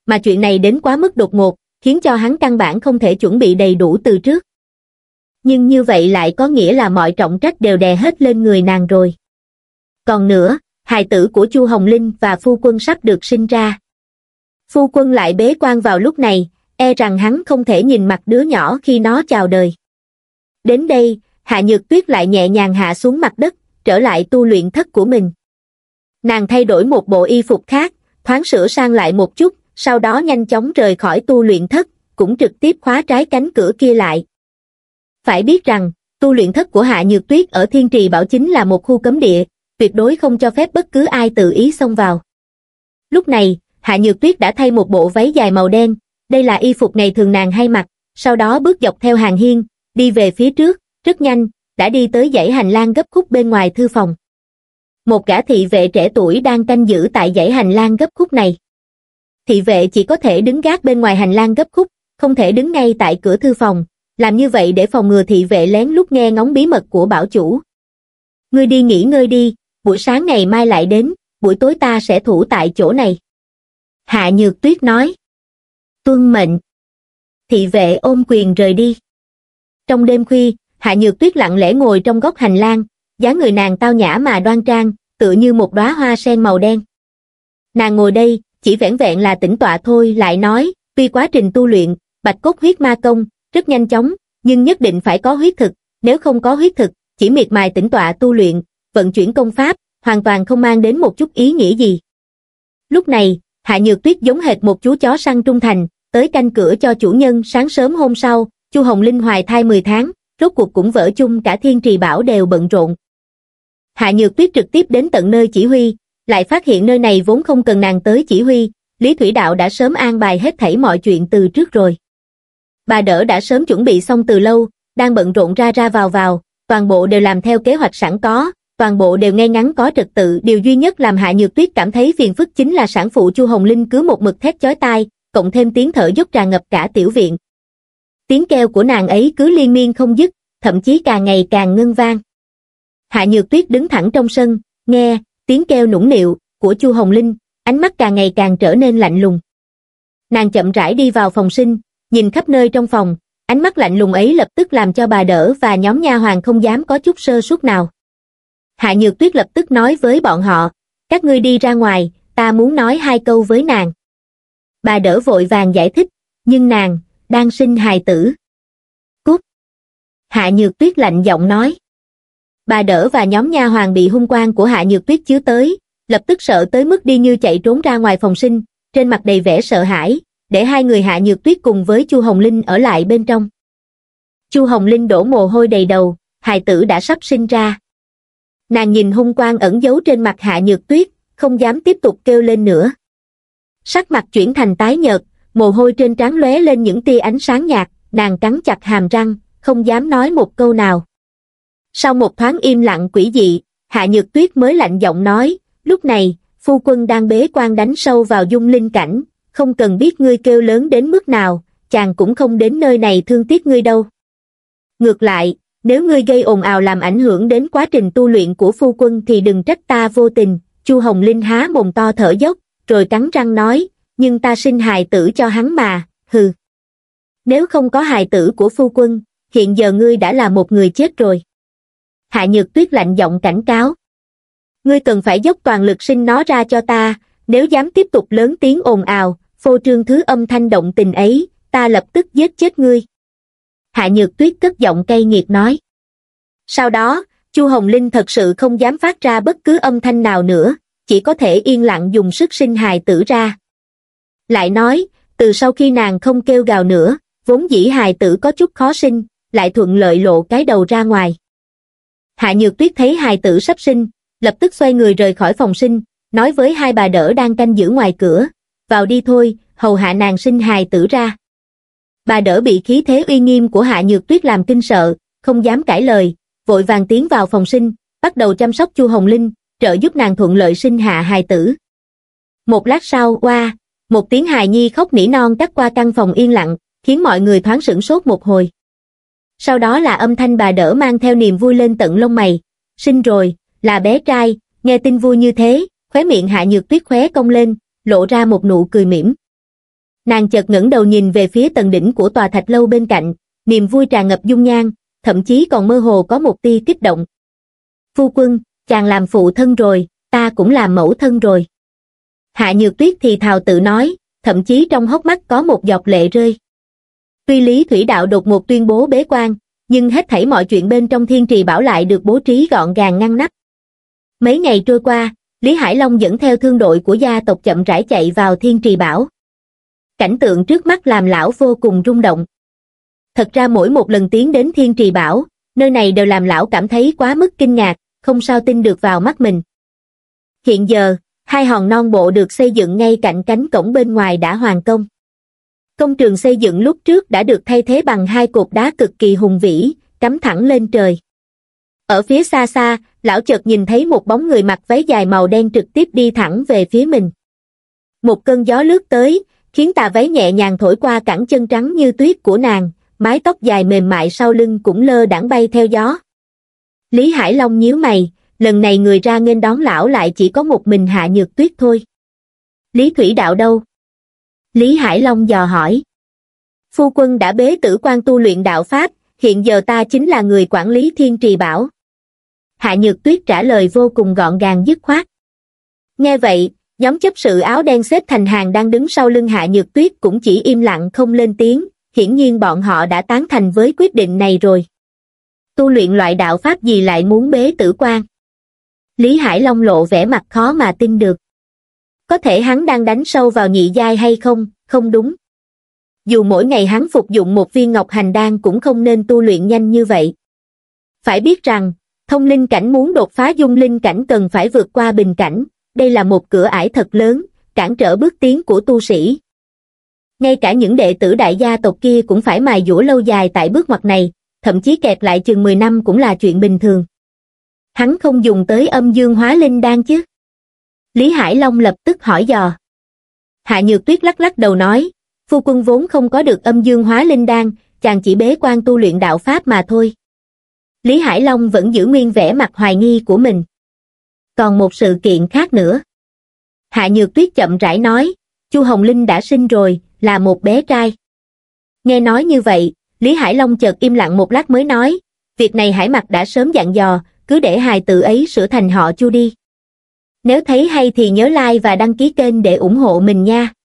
mà chuyện này đến quá mức đột ngột, khiến cho hắn căn bản không thể chuẩn bị đầy đủ từ trước. Nhưng như vậy lại có nghĩa là mọi trọng trách đều đè hết lên người nàng rồi. Còn nữa, hài tử của Chu Hồng Linh và phu quân sắp được sinh ra. Phu quân lại bế quan vào lúc này, e rằng hắn không thể nhìn mặt đứa nhỏ khi nó chào đời. Đến đây, Hạ Nhược Tuyết lại nhẹ nhàng hạ xuống mặt đất, trở lại tu luyện thất của mình. Nàng thay đổi một bộ y phục khác, thoáng sửa sang lại một chút, sau đó nhanh chóng rời khỏi tu luyện thất, cũng trực tiếp khóa trái cánh cửa kia lại. Phải biết rằng, tu luyện thất của Hạ Nhược Tuyết ở Thiên Trì Bảo chính là một khu cấm địa, tuyệt đối không cho phép bất cứ ai tự ý xông vào. Lúc này, Hạ Nhược Tuyết đã thay một bộ váy dài màu đen, đây là y phục ngày thường nàng hay mặc, sau đó bước dọc theo hàng hiên, đi về phía trước, rất nhanh, đã đi tới dãy hành lang gấp khúc bên ngoài thư phòng. Một gã thị vệ trẻ tuổi đang canh giữ tại dãy hành lang gấp khúc này. Thị vệ chỉ có thể đứng gác bên ngoài hành lang gấp khúc, không thể đứng ngay tại cửa thư phòng, làm như vậy để phòng ngừa thị vệ lén lút nghe ngóng bí mật của bảo chủ. Ngươi đi nghỉ ngơi đi, buổi sáng ngày mai lại đến, buổi tối ta sẽ thủ tại chỗ này. Hạ Nhược Tuyết nói. Tuân mệnh. Thị vệ ôm quyền rời đi. Trong đêm khuya, Hạ Nhược Tuyết lặng lẽ ngồi trong góc hành lang, dáng người nàng tao nhã mà đoan trang, tựa như một đóa hoa sen màu đen. Nàng ngồi đây, chỉ vẻn vẹn là tĩnh tọa thôi, lại nói, tuy quá trình tu luyện, bạch cốt huyết ma công, rất nhanh chóng, nhưng nhất định phải có huyết thực, nếu không có huyết thực, chỉ miệt mài tĩnh tọa tu luyện, vận chuyển công pháp, hoàn toàn không mang đến một chút ý nghĩa gì. Lúc này, Hạ Nhược Tuyết giống hệt một chú chó săn trung thành, tới canh cửa cho chủ nhân. Sáng sớm hôm sau, Chu Hồng Linh hoài thai mười tháng, rốt cuộc cũng vỡ chung cả Thiên Trì Bảo đều bận rộn. Hạ Nhược Tuyết trực tiếp đến tận nơi chỉ huy, lại phát hiện nơi này vốn không cần nàng tới chỉ huy, Lý Thủy Đạo đã sớm an bài hết thảy mọi chuyện từ trước rồi. Bà đỡ đã sớm chuẩn bị xong từ lâu, đang bận rộn ra ra vào vào, toàn bộ đều làm theo kế hoạch sẵn có, toàn bộ đều ngay ngắn có trật tự. Điều duy nhất làm Hạ Nhược Tuyết cảm thấy phiền phức chính là sản phụ Chu Hồng Linh cứ một mực thét chói tai, cộng thêm tiếng thở dốc tràn ngập cả tiểu viện. Tiếng kêu của nàng ấy cứ liên miên không dứt, thậm chí càng ngày càng ngân vang. Hạ Nhược Tuyết đứng thẳng trong sân, nghe tiếng kêu nũng nịu của Chu Hồng Linh, ánh mắt càng ngày càng trở nên lạnh lùng. Nàng chậm rãi đi vào phòng sinh, nhìn khắp nơi trong phòng, ánh mắt lạnh lùng ấy lập tức làm cho bà đỡ và nhóm nha hoàn không dám có chút sơ suất nào. Hạ Nhược Tuyết lập tức nói với bọn họ, các ngươi đi ra ngoài, ta muốn nói hai câu với nàng. Bà đỡ vội vàng giải thích, nhưng nàng đang sinh hài tử. Cút. Hạ Nhược Tuyết lạnh giọng nói. Bà đỡ và nhóm nha hoàn bị hung quang của Hạ Nhược Tuyết chiếu tới, lập tức sợ tới mức đi như chạy trốn ra ngoài phòng sinh, trên mặt đầy vẻ sợ hãi, để hai người Hạ Nhược Tuyết cùng với Chu Hồng Linh ở lại bên trong. Chu Hồng Linh đổ mồ hôi đầy đầu, hài tử đã sắp sinh ra. Nàng nhìn hung quang ẩn giấu trên mặt Hạ Nhược Tuyết, không dám tiếp tục kêu lên nữa. Sắc mặt chuyển thành tái nhợt, mồ hôi trên trán lóe lên những tia ánh sáng nhạt, nàng cắn chặt hàm răng, không dám nói một câu nào. Sau một thoáng im lặng quỷ dị, Hạ Nhược Tuyết mới lạnh giọng nói, lúc này, phu quân đang bế quan đánh sâu vào dung linh cảnh, không cần biết ngươi kêu lớn đến mức nào, chàng cũng không đến nơi này thương tiếc ngươi đâu. Ngược lại, nếu ngươi gây ồn ào làm ảnh hưởng đến quá trình tu luyện của phu quân thì đừng trách ta vô tình. Chu Hồng Linh há mồm to thở dốc, rồi cắn răng nói, nhưng ta sinh hài tử cho hắn mà, hừ. Nếu không có hài tử của phu quân, hiện giờ ngươi đã là một người chết rồi. Hạ Nhược Tuyết lạnh giọng cảnh cáo. Ngươi cần phải dốc toàn lực sinh nó ra cho ta, nếu dám tiếp tục lớn tiếng ồn ào, phô trương thứ âm thanh động tình ấy, ta lập tức giết chết ngươi. Hạ Nhược Tuyết cất giọng cay nghiệt nói. Sau đó, Chu Hồng Linh thật sự không dám phát ra bất cứ âm thanh nào nữa, chỉ có thể yên lặng dùng sức sinh hài tử ra. Lại nói, từ sau khi nàng không kêu gào nữa, vốn dĩ hài tử có chút khó sinh, lại thuận lợi lộ cái đầu ra ngoài. Hạ Nhược Tuyết thấy hài tử sắp sinh, lập tức xoay người rời khỏi phòng sinh, nói với hai bà đỡ đang canh giữ ngoài cửa, vào đi thôi, hầu hạ nàng sinh hài tử ra. Bà đỡ bị khí thế uy nghiêm của Hạ Nhược Tuyết làm kinh sợ, không dám cãi lời, vội vàng tiến vào phòng sinh, bắt đầu chăm sóc Chu Hồng Linh, trợ giúp nàng thuận lợi sinh hạ hài tử. Một lát sau, oa, một tiếng hài nhi khóc nỉ non cắt qua căn phòng yên lặng, khiến mọi người thoáng sửng sốt một hồi. Sau đó là âm thanh bà đỡ mang theo niềm vui lên tận lông mày, sinh rồi, là bé trai. Nghe tin vui như thế, khóe miệng Hạ Nhược Tuyết khóe cong lên, lộ ra một nụ cười mỉm. Nàng chợt ngẩng đầu nhìn về phía tầng đỉnh của tòa thạch lâu bên cạnh, niềm vui tràn ngập dung nhan, thậm chí còn mơ hồ có một tia kích động. Phu quân, chàng làm phụ thân rồi, ta cũng làm mẫu thân rồi. Hạ Nhược Tuyết thì thào tự nói, thậm chí trong hốc mắt có một giọt lệ rơi. Tuy Lý Thủy Đạo đột ngột tuyên bố bế quan, nhưng hết thảy mọi chuyện bên trong Thiên Trì Bảo lại được bố trí gọn gàng ngăn nắp. Mấy ngày trôi qua, Lý Hải Long dẫn theo thương đội của gia tộc chậm rãi chạy vào Thiên Trì Bảo. Cảnh tượng trước mắt làm lão vô cùng rung động. Thật ra mỗi một lần tiến đến Thiên Trì Bảo, nơi này đều làm lão cảm thấy quá mức kinh ngạc, không sao tin được vào mắt mình. Hiện giờ, hai hòn non bộ được xây dựng ngay cạnh cánh cổng bên ngoài đã hoàn công. Công trường xây dựng lúc trước đã được thay thế bằng hai cột đá cực kỳ hùng vĩ, cắm thẳng lên trời. Ở phía xa xa, lão chợt nhìn thấy một bóng người mặc váy dài màu đen trực tiếp đi thẳng về phía mình. Một cơn gió lướt tới, khiến tà váy nhẹ nhàng thổi qua cẳng chân trắng như tuyết của nàng, mái tóc dài mềm mại sau lưng cũng lơ đãng bay theo gió. Lý Hải Long nhíu mày, lần này người ra nghênh đón lão lại chỉ có một mình Hạ Nhược Tuyết thôi. Lý Thủy Đạo đâu? Lý Hải Long dò hỏi. Phu quân đã bế tử quan tu luyện đạo Pháp, hiện giờ ta chính là người quản lý Thiên Trì Bảo. Hạ Nhược Tuyết trả lời vô cùng gọn gàng dứt khoát. Nghe vậy, nhóm chấp sự áo đen xếp thành hàng đang đứng sau lưng Hạ Nhược Tuyết cũng chỉ im lặng không lên tiếng, hiển nhiên bọn họ đã tán thành với quyết định này rồi. Tu luyện loại đạo Pháp gì lại muốn bế tử quan? Lý Hải Long lộ vẻ mặt khó mà tin được. Có thể hắn đang đánh sâu vào nhị giai hay không? Không đúng. Dù mỗi ngày hắn phục dụng một viên ngọc hành đan cũng không nên tu luyện nhanh như vậy. Phải biết rằng, thông linh cảnh muốn đột phá dung linh cảnh cần phải vượt qua bình cảnh, đây là một cửa ải thật lớn, cản trở bước tiến của tu sĩ. Ngay cả những đệ tử đại gia tộc kia cũng phải mài dũa lâu dài tại bước ngoặt này, thậm chí kẹt lại chừng mười năm cũng là chuyện bình thường. Hắn không dùng tới âm dương hóa linh đan chứ? Lý Hải Long lập tức hỏi dò. Hạ Nhược Tuyết lắc lắc đầu nói, phu quân vốn không có được âm dương hóa linh đan, chàng chỉ bế quan tu luyện đạo Pháp mà thôi. Lý Hải Long vẫn giữ nguyên vẻ mặt hoài nghi của mình. Còn một sự kiện khác nữa. Hạ Nhược Tuyết chậm rãi nói, Chu Hồng Linh đã sinh rồi, là một bé trai. Nghe nói như vậy, Lý Hải Long chợt im lặng một lát mới nói, việc này Hải Mặc đã sớm dặn dò, cứ để hài tử ấy sửa thành họ Chu đi. Nếu thấy hay thì nhớ like và đăng ký kênh để ủng hộ mình nha.